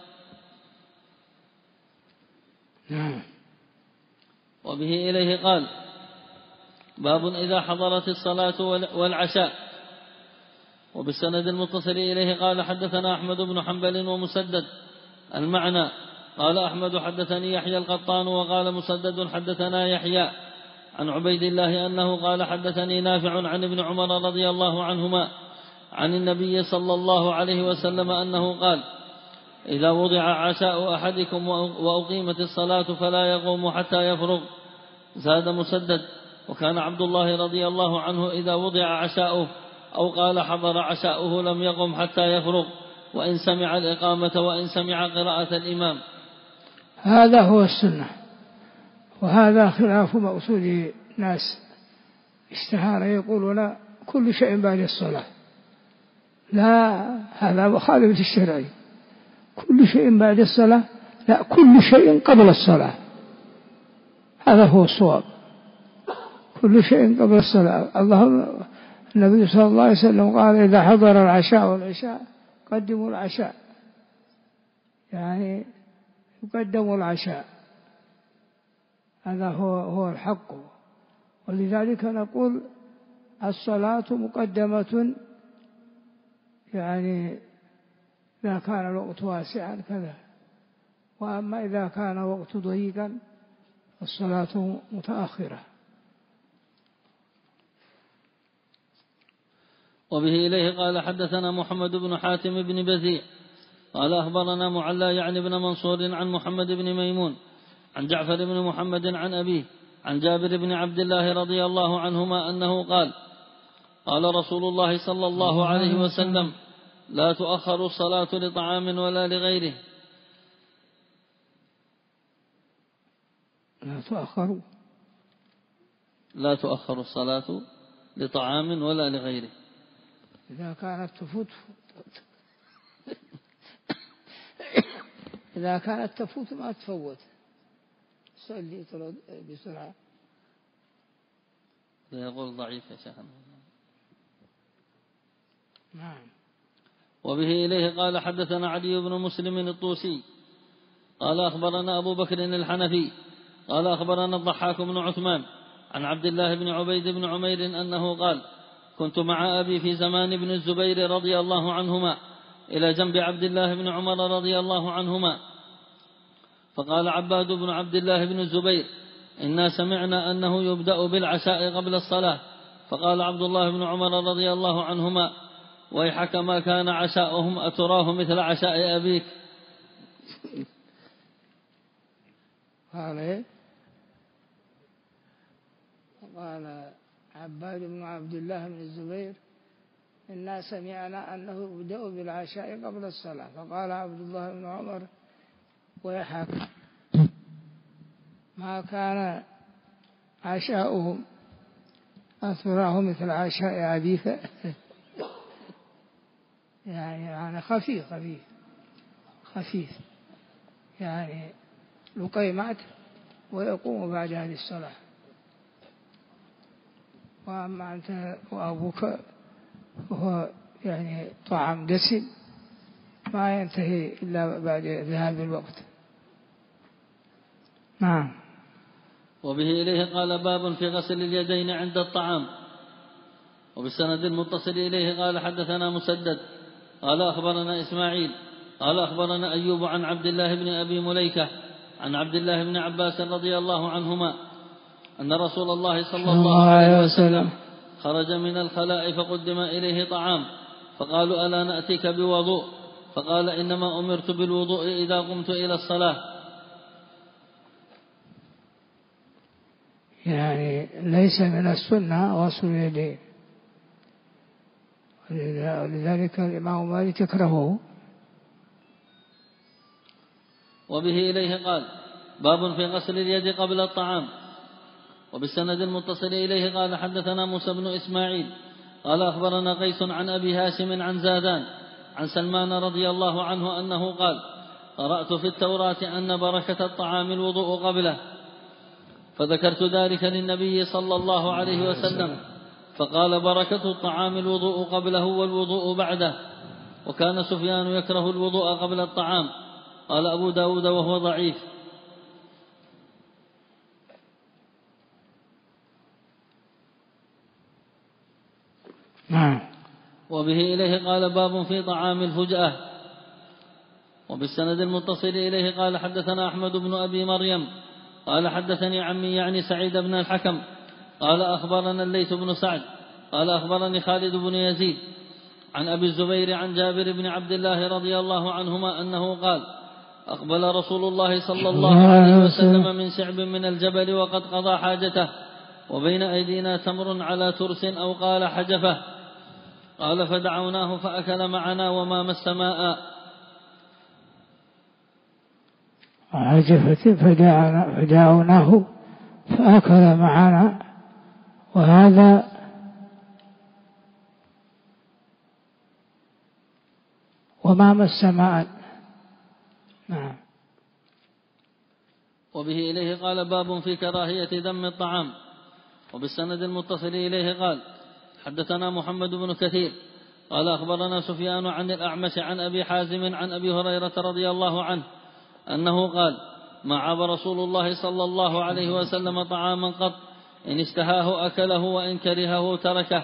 وبه إليه قال باب إذا حضرت الصلاة والعشاء. وبالسند المتصل إليه قال حدثنا أحمد بن حنبل ومسدد المعنى قال أحمد حدثني يحيى القطان وقال مسدد حدثنا يحيى عن عبيد الله أنه قال حدثني نافع عن ابن عمر رضي الله عنهما عن النبي صلى الله عليه وسلم أنه قال إذا وضع عشاء أحدكم وأقيمت الصلاة فلا يقوم حتى يفرغ. زاد مسدد وكان عبد الله رضي الله عنه إذا وضع عشاؤه أو قال حضر عشاؤه لم يقم حتى يفرغ وإن سمع الإقامة وإن سمع قراءة الإمام. هذا هو السنة، وهذا خلاف مقصود ناس اشتهار يقولون كل شيء بعد الصلاة. لا، هذا مخالف الشرع. كل شيء بعد الصلاة لا، كل شيء قبل الصلاة، هذا هو الصواب. كل شيء قبل الصلاة. النبي صلى الله عليه وسلم قال إذا حضر العشاء والعشاء قدموا العشاء، يعني يقدموا العشاء، هذا هو الحق. ولذلك نقول الصلاة مقدمة، يعني إذا كان الوقت واسعا كذا، وأما إذا كان وقت ضيقا الصلاة متأخرة. وبه إليه قال حدثنا محمد بن حاتم بن بزيع قال أخبرنا معلى يعني بن منصور عن محمد بن ميمون عن جعفر بن محمد عن أبيه عن جابر بن عبد الله رضي الله عنهما أنه قال قال رسول الله صلى الله عليه وسلم لا تؤخر الصلاة لطعام ولا لغيره. لا تؤخر الصلاة لطعام ولا لغيره. إذا كانت تفوت إذا كانت تفوت ما تفوت، صلي بسرعة. يقول ضعيف يا شيخنا. نعم. وبه إليه قال حدثنا علي بن مسلم الطوسي قال أخبرنا أبو بكر الحنفي قال أخبرنا الضحاك بن عثمان عن عبد الله بن عبيد بن عمير أنه قال كنت مع أبي في زمان ابن الزبير رضي الله عنهما إلى جنب عبد الله بن عمر رضي الله عنهما، فقال عباد بن عبد الله بن الزبير إنا سمعنا أنه يبدأ بالعشاء قبل الصلاة. فقال عبد الله بن عمر رضي الله عنهما ويحك ما كان عشاؤهم أتراه مثل عشاء أبيك. قال عباد بن عبد الله بن الزبير إنا سمعنا أنه يبدأ بالعشاء قبل الصلاة. فقال عبد الله بن عمر ويحك ما كان عشاؤهم أتراه مثل عشاء أبيك. يعني خفيف يعني لقيمات ويقوم بعد هذه الصلاة. وأما أنت وأبوك وهو يعني طعام دسم ما ينتهي إلا بعد ذهاب الوقت. نعم. وبه إليه قال باب في غسل اليدين عند الطعام. وبالسند المتصل إليه قال حدثنا مسدد قال أخبرنا إسماعيل قال أخبرنا أيوب عن عبد الله بن أبي مليكة عن عبد الله بن عباس رضي الله عنهما أن رسول الله صلى الله عليه وسلم خرج من الخلاء فقدم إليه طعام فقالوا ألا نأتيك بوضوء فقال إنما أمرت بالوضوء إذا قمت إلى الصلاة. يعني ليس من السنة غسل اليدين، ولذلك الإمام مالك يكرهه. وبه إليه قال باب في غسل اليد قبل الطعام. وبالسند المتصل إليه قال حدثنا موسى بن إسماعيل قال أخبرنا قيس عن أبي هاشم عن زادان عن سلمان رضي الله عنه أنه قال قرأت في التوراة أن بركة الطعام الوضوء قبله، فذكرت ذلك للنبي صلى الله عليه وسلم فقال بركة الطعام الوضوء قبله والوضوء بعده، وكان سفيان يكره الوضوء قبل الطعام. قال أبو داود وهو ضعيف. وبه إليه قال باب في طعام الفجأة. وبالسند المتصل إليه قال حدثنا أحمد بن أبي مريم قال حدثني عمي يعني سعيد بن الحكم قال أخبرنا الليث بن سعد قال أخبرني خالد بن يزيد عن أبي الزبير عن جابر بن عبد الله رضي الله عنهما أنه قال أقبل رسول الله صلى الله عليه وسلم من شعب من الجبل وقد قضى حاجته وبين أيدينا تمر على ترس أو قال حجفة، قال فدعوناه فأكل معنا وما مس ماء. حجفة فدعوناه فأكل معنا، وهذا وما مس ماء. نعم. وبه إليه قال باب في كراهية ذم الطعام. وبالسند المتصل إليه قال حدثنا محمد بن كثير قال أخبرنا سفيان عن الأعمش عن أبي حازم عن أبي هريرة رضي الله عنه أنه قال ما عاب رسول الله صلى الله عليه وسلم طعاما قط، إن اشتهاه أكله وإن كرهه تركه.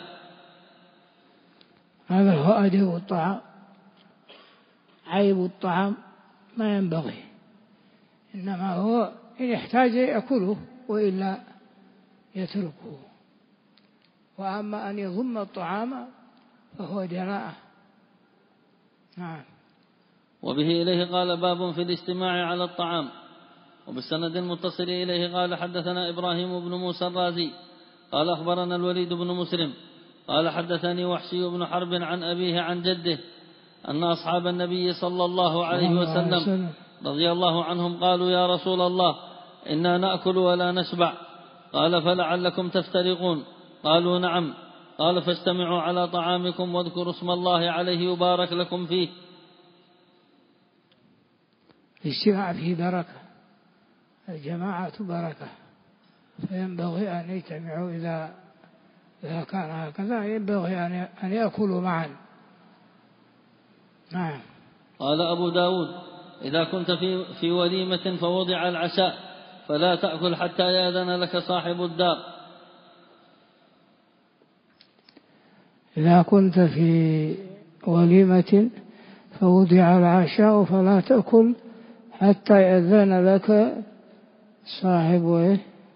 هذا هو أدب الطعام. عيب الطعام ما ينبغي، إنما هو إن يحتاج يأكله وإلا يتركه. وأما أن يضم الطعام فهو جناءة. نعم. وبه إليه قال باب في الاجتماع على الطعام. وبالسند المتصل إليه قال حدثنا إبراهيم بن موسى الرازي قال أخبرنا الوليد بن مسلم قال حدثني وحشي بن حرب عن أبيه عن جده أن أصحاب النبي صلى الله عليه وسلم رضي الله عنهم قالوا يا رسول الله إنا نأكل ولا نشبع، قال فلعلكم تفترقون، قالوا نعم، قال فاجتمعوا على طعامكم واذكروا اسم الله عليه يبارك لكم فيه. الاجتماع فيه بركة، الجماعة بركة، فينبغي أن يجتمعوا إذا كان هكذا، ينبغي أن يأكلوا معا. نعم. قال أبو داود إذا كنت في وليمة فوضع العشاء فلا تأكل حتى يأذن لك صاحب الدار. إذا كنت في وليمة فوضع العشاء فلا تأكل حتى يأذن لك صاحب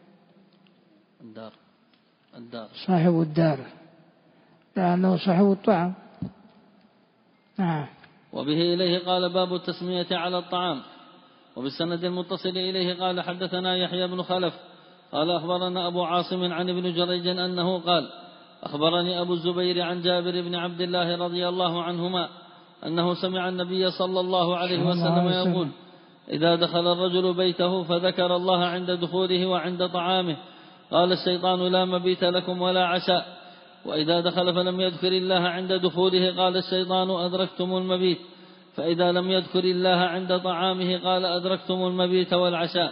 الدار صاحب الدار، لأنه صاحب الطعام. نعم. وبه إليه قال باب التسمية على الطعام. وبالسند المتصل إليه قال حدثنا يحيى بن خلف قال أخبرنا أبو عاصم عن ابن جريج أنه قال أخبرني أبو الزبير عن جابر بن عبد الله رضي الله عنهما أنه سمع النبي صلى الله عليه وسلم يقول إذا دخل الرجل بيته فذكر الله عند دخوله وعند طعامه قال الشيطان لا مبيت لكم ولا عشاء، وإذا دخل فلم يذكر الله عند دخوله قال الشيطان أدركتم المبيت، فإذا لم يذكر الله عند طعامه قال أدركتم المبيت والعشاء.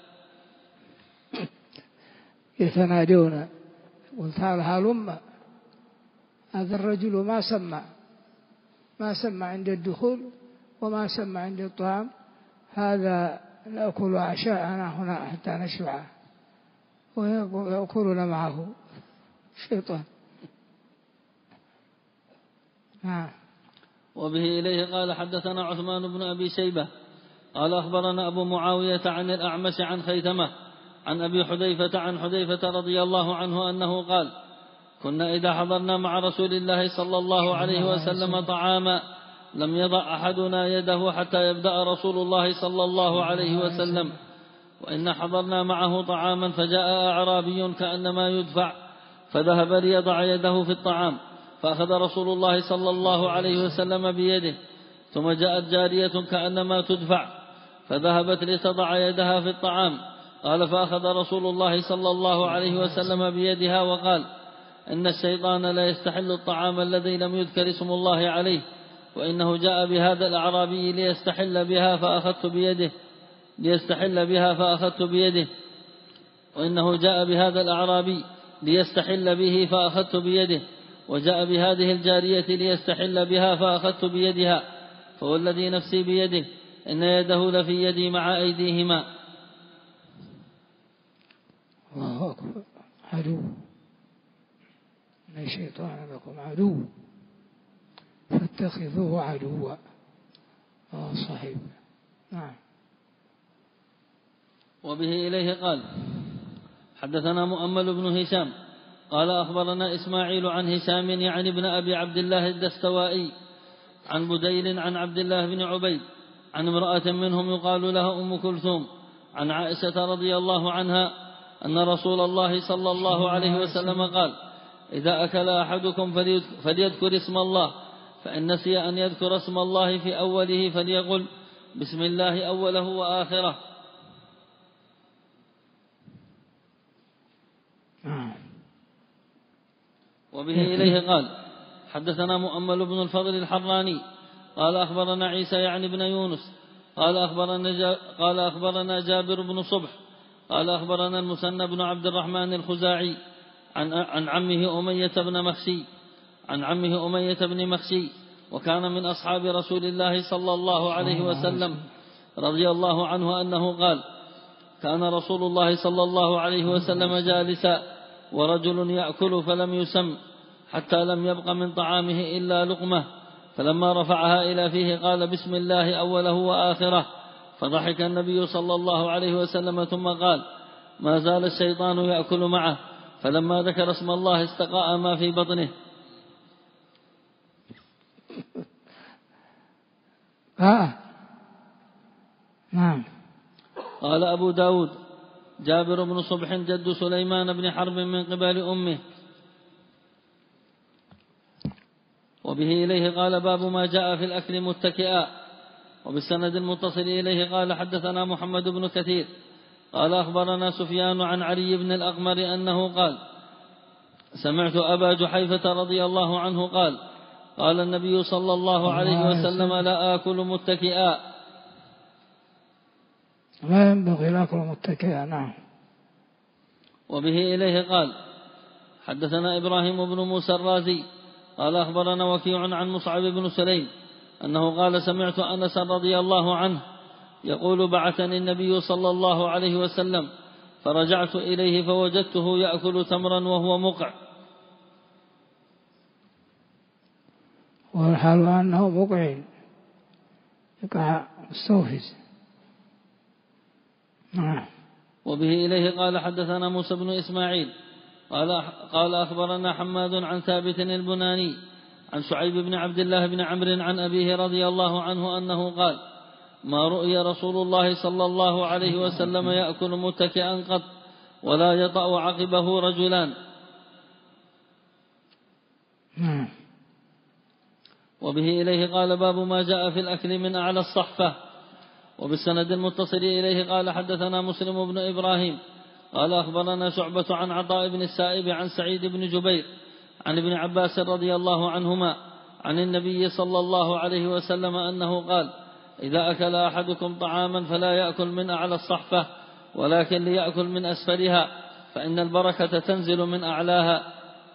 يتنادون، قلت هلم، هذا الرجل ما سمى عند الدخول وما سمى عند الطعام، هذا نأكل عشاءنا هنا حتى نشبع، ويأكلون معه الشيطان. وبه إليه قال حدثنا عثمان بن أبي شيبة قال أخبرنا أبو معاوية عن الأعمش عن خيثمة عن أبي حذيفة عن حذيفة رضي الله عنه أنه قال كنا إذا حضرنا مع رسول الله صلى الله عليه وسلم طعاما لم يضع أحدنا يده حتى يبدأ رسول الله صلى الله عليه وسلم، وإن حضرنا معه طعاما فجاء أعرابي كأنما يدفع فذهب ليضع يده في الطعام فأخذ رسول الله صلى الله عليه وسلم بيده، ثم جاءت جارية كأنما تدفع فذهبت لتضع يدها في الطعام، قال فأخذ رسول الله صلى الله عليه وسلم بيدها وقال إن الشيطان لا يستحل الطعام الذي لم يذكر اسم الله عليه، وإنه جاء بهذا الأعرابي ليستحل بها فأخذت بيده وإنه جاء بهذا الأعرابي ليستحل به فأخذت بيده، وجاء بهذه الجارية ليستحل بها فأخذت بيدها، فوالذي نفسي بيده إن يده لفي يدي مع أيديهما. الله أكبر. عدو إن الشيطان لكم عدو فاتخذوه عدوا. صحيح. نعم. وبه إليه قال حدثنا مؤمل بن هشام قال أخبرنا إسماعيل عن هشام يعني ابن أبي عبد الله الدستوائي عن بديل عن عبد الله بن عبيد عن امرأة منهم يقال لها أم كلثوم عن عائشة رضي الله عنها أن رسول الله صلى الله عليه وسلم قال إذا أكل أحدكم فليذكر اسم الله، فإن نسي أن يذكر اسم الله في أوله فليقل بسم الله أوله وآخره. وبه إليه قال حدثنا مؤمل بن الفضل الحراني قال أخبرنا عيسى يعني بن يونس قال أخبرنا جابر بن صبح قال أخبرنا المثنى بن عبد الرحمن الخزاعي عن عمه أمية بن مخشي وكان من أصحاب رسول الله صلى الله عليه وسلم رضي الله عنه أنه قال كان رسول الله صلى الله عليه وسلم جالسا ورجل يأكل فلم يسم حتى لم يبق من طعامه إلا لقمة، فلما رفعها إلى فيه قال بسم الله أوله وآخره، فضحك النبي صلى الله عليه وسلم ثم قال ما زال الشيطان يأكل معه، فلما ذكر اسم الله استقاء ما في بطنه. نعم. قال أبو داود جابر بن صبح جد سليمان بن حرب من قبل أمه. وبه إليه قال باب ما جاء في الأكل متكئا. وبالسند المتصل إليه قال حدثنا محمد بن كثير قال أخبرنا سفيان عن علي بن الأقمر أنه قال سمعت أبا جحيفة رضي الله عنه قال قال النبي صلى الله عليه وسلم لا آكل متكئا. لا ينبغي الأكل متكئا. نعم. وبه إليه قال حدثنا إبراهيم بن موسى الرازي قال أخبرنا وكيع عن مصعب بن سليم أنه قال سمعت أنس رضي الله عنه يقول بعثني النبي صلى الله عليه وسلم فرجعت إليه فوجدته يأكل تمرا وهو مقع. والحال أنه مقع يقع مستوفز. وبه إليه قال حدثنا موسى بن إسماعيل قال أخبرنا حماد عن ثابت البناني عن شعيب بن عبد الله بن عمرو عن أبيه رضي الله عنه أنه قال ما رؤي رسول الله صلى الله عليه وسلم يأكل متكئا قط ولا يطأ عقبه رجلان. وبه إليه قال باب ما جاء في الأكل من أعلى الصحفة. وبالسند المتصل إليه قال حدثنا مسلم بن إبراهيم قال أخبرنا شعبة عن عطاء بن السائب عن سعيد بن جبير عن ابن عباس رضي الله عنهما عن النبي صلى الله عليه وسلم أنه قال إذا أكل أحدكم طعاما فلا يأكل من أعلى الصحفة ولكن ليأكل من أسفلها فإن البركة تنزل من أعلاها.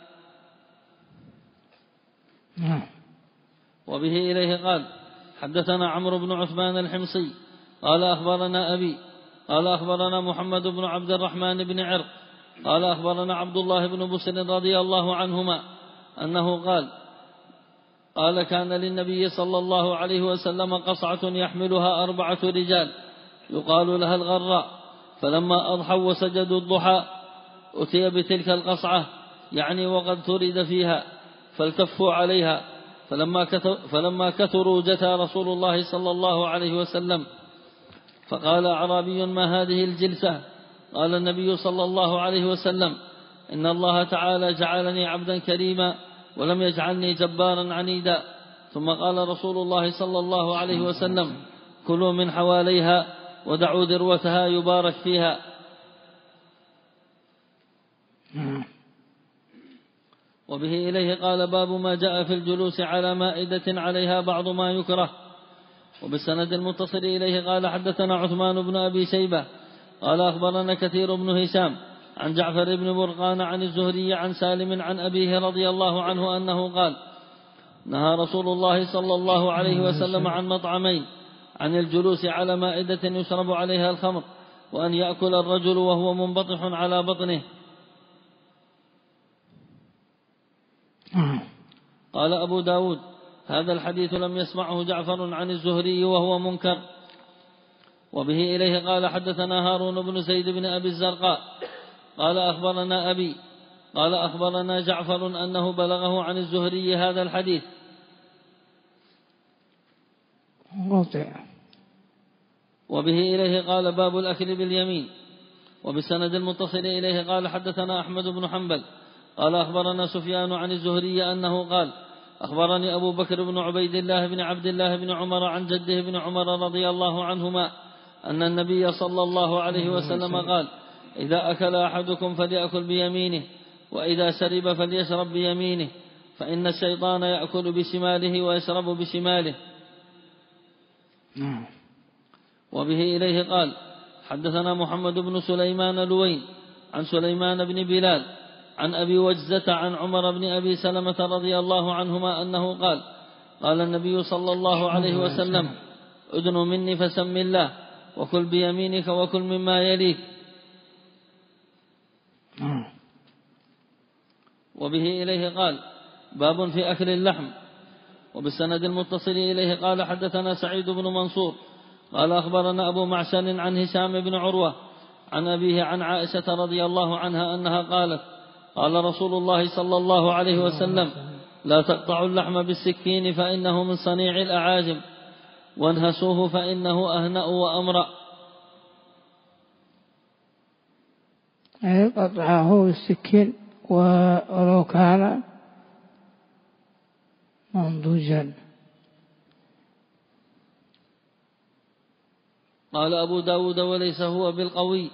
وبه إليه قال حدثنا عمرو بن عثمان الحمصي قال أخبرنا أبي قال أخبرنا محمد بن عبد الرحمن بن عرق قال أخبرنا عبد الله بن بسر رضي الله عنهما أنه قال قال كان للنبي صلى الله عليه وسلم قصعة يحملها 4 رجال يقال لها الغراء، فلما أضحوا وسجدوا الضحى أتي بتلك القصعة، يعني وقد ترد فيها، فالتفوا عليها، فلما كثروا جثى رسول الله صلى الله عليه وسلم، فقال أعرابي: ما هذه الجلسة؟ قال النبي صلى الله عليه وسلم: إن الله تعالى جعلني عبدا كريما ولم يجعلني جبارا عنيدا. ثم قال رسول الله صلى الله عليه وسلم: كلوا من حواليها ودعوا ذروتها يبارك فيها. وبه إليه قال: باب ما جاء في الجلوس على مائدة عليها بعض ما يكره. وبالسند المتصل إليه قال: حدثنا عثمان بن أبي شيبة قال أخبرنا كثير بن هشام عن جعفر بن برقان عن الزهري عن سالم عن أبيه رضي الله عنه أنه قال: نهى رسول الله صلى الله عليه وسلم عن مطعمين: عن الجلوس على مائدة يشرب عليها الخمر، وأن يأكل الرجل وهو منبطح على بطنه. قال أبو داود: هذا الحديث لم يسمعه جعفر عن الزهري وهو منكر. وبه إليه قال: حدثنا هارون بن زيد بن أبي الزرقاء قال أخبرنا أبي قال أخبرنا جعفر أنه بلغه عن الزهري هذا الحديث. وبه إليه قال: باب الأكل باليمين. وبالسند المتصل إليه قال: حدثنا أحمد بن حنبل قال أخبرنا سفيان عن الزهري أنه قال: أخبرني أبو بكر بن عبيد الله بن عبد الله بن عمر عن جده بن عمر رضي الله عنهما أن النبي صلى الله عليه وسلم قال: إذا أكل أحدكم فليأكل بيمينه، وإذا شرب فليشرب بيمينه، فإن الشيطان يأكل بشماله ويشرب بشماله. وبه إليه قال: حدثنا محمد بن سليمان لوين عن سليمان بن بلال عن أبي وجزة عن عمر بن أبي سلمة رضي الله عنهما أنه قال: قال النبي صلى الله عليه وسلم: أدن مني فسم الله، وكل بيمينك وكل مما يليك. وبه إليه قال: باب في أكل اللحم. وبالسند المتصل إليه قال: حدثنا سعيد بن منصور قال أخبرنا أبو معشر عن هشام بن عروة عن أبيه عن عائشة رضي الله عنها أنها قالت: قال رسول الله صلى الله عليه وسلم: لا تقطعوا اللحم بالسكين فإنه من صنيع الأعاجم، وانهسوه فإنه أهنأ وأمرأ. قطعه بالسكين ولو كان منضوجا. قال أبو داود: وليس هو بالقوي.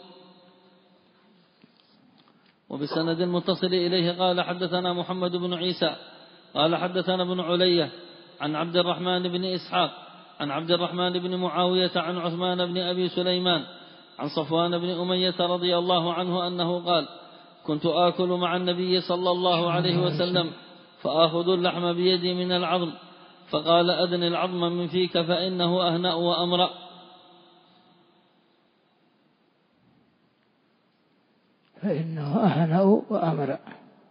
وبسند المتصل إليه قال: حدثنا محمد بن عيسى قال حدثنا ابن علية عن عبد الرحمن بن إسحاق عن عبد الرحمن بن معاوية عن عثمان بن أبي سليمان عن صفوان بن أمية رضي الله عنه أنه قال: كنت آكل مع النبي صلى الله عليه وسلم فآخذ اللحم بيدي من العظم، فقال: أدن العظم من فيك فإنه أهنأ وأمرأ. فإنه أهنأ وأمرأ.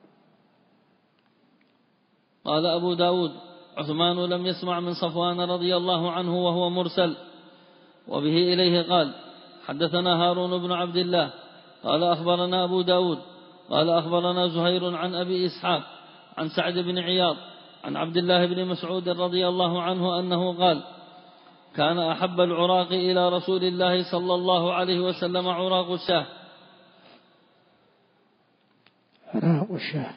قال أبو داود: عثمان لم يسمع من صفوان رضي الله عنه وهو مرسل. وبه إليه قال: حدثنا هارون بن عبد الله قال أخبرنا أبو داود قال أخبرنا زهير عن أبي إسحاق عن سعد بن عياض عن عبد الله بن مسعود رضي الله عنه أنه قال: كان أحب العراق إلى رسول الله صلى الله عليه وسلم عراق الشاه. عراق الشاه.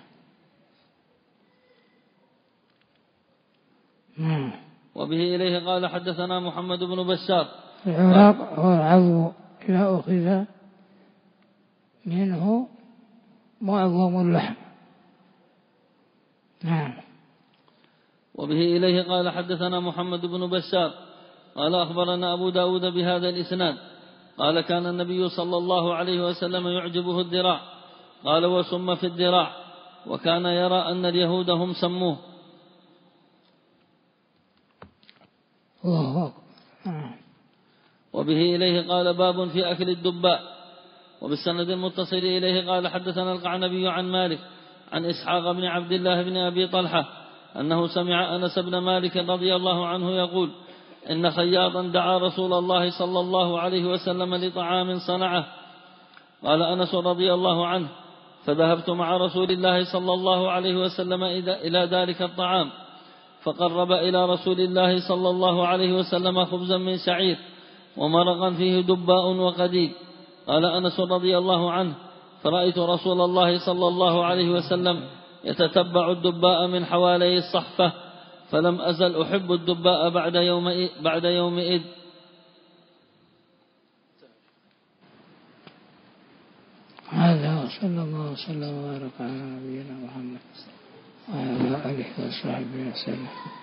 وبه إليه قال: حدثنا محمد بن بشار. العراق هو العظم إذا أخذ منه معظم اللحم. نعم. وبه إليه قال: حدثنا محمد بن بشار قال أخبرنا أبو داود بهذا الإسناد قال: كان النبي صلى الله عليه وسلم يعجبه الذراع، قال: وسم في الذراع، وكان يرى أن اليهود هم سموه. الله. وبه إليه قال: باب في أكل الدباء. وبالسند المتصل إليه قال: حدثنا القعنبي عن مالك عن إسحاق بن عبد الله بن أبي طلحة أنه سمع أنس بن مالك رضي الله عنه يقول إن خياطا دعا رسول الله صلى الله عليه وسلم لطعام صنعه. قال أنس رضي الله عنه فذهبت مع رسول الله صلى الله عليه وسلم إلى ذلك الطعام فقرب إلى رسول الله صلى الله عليه وسلم خبزا من شعير ومرقا فيه دباء وقديد. قال أنس رضي الله عنه فرأيت رسول الله صلى الله عليه وسلم يتتبع الدباء من حوالي الصحفة فلم أزل أحب الدباء بعد يومئذ. هذا وصلى الله وسلم وبارك على نبينا محمد وعلى آله وصحبه وسلم.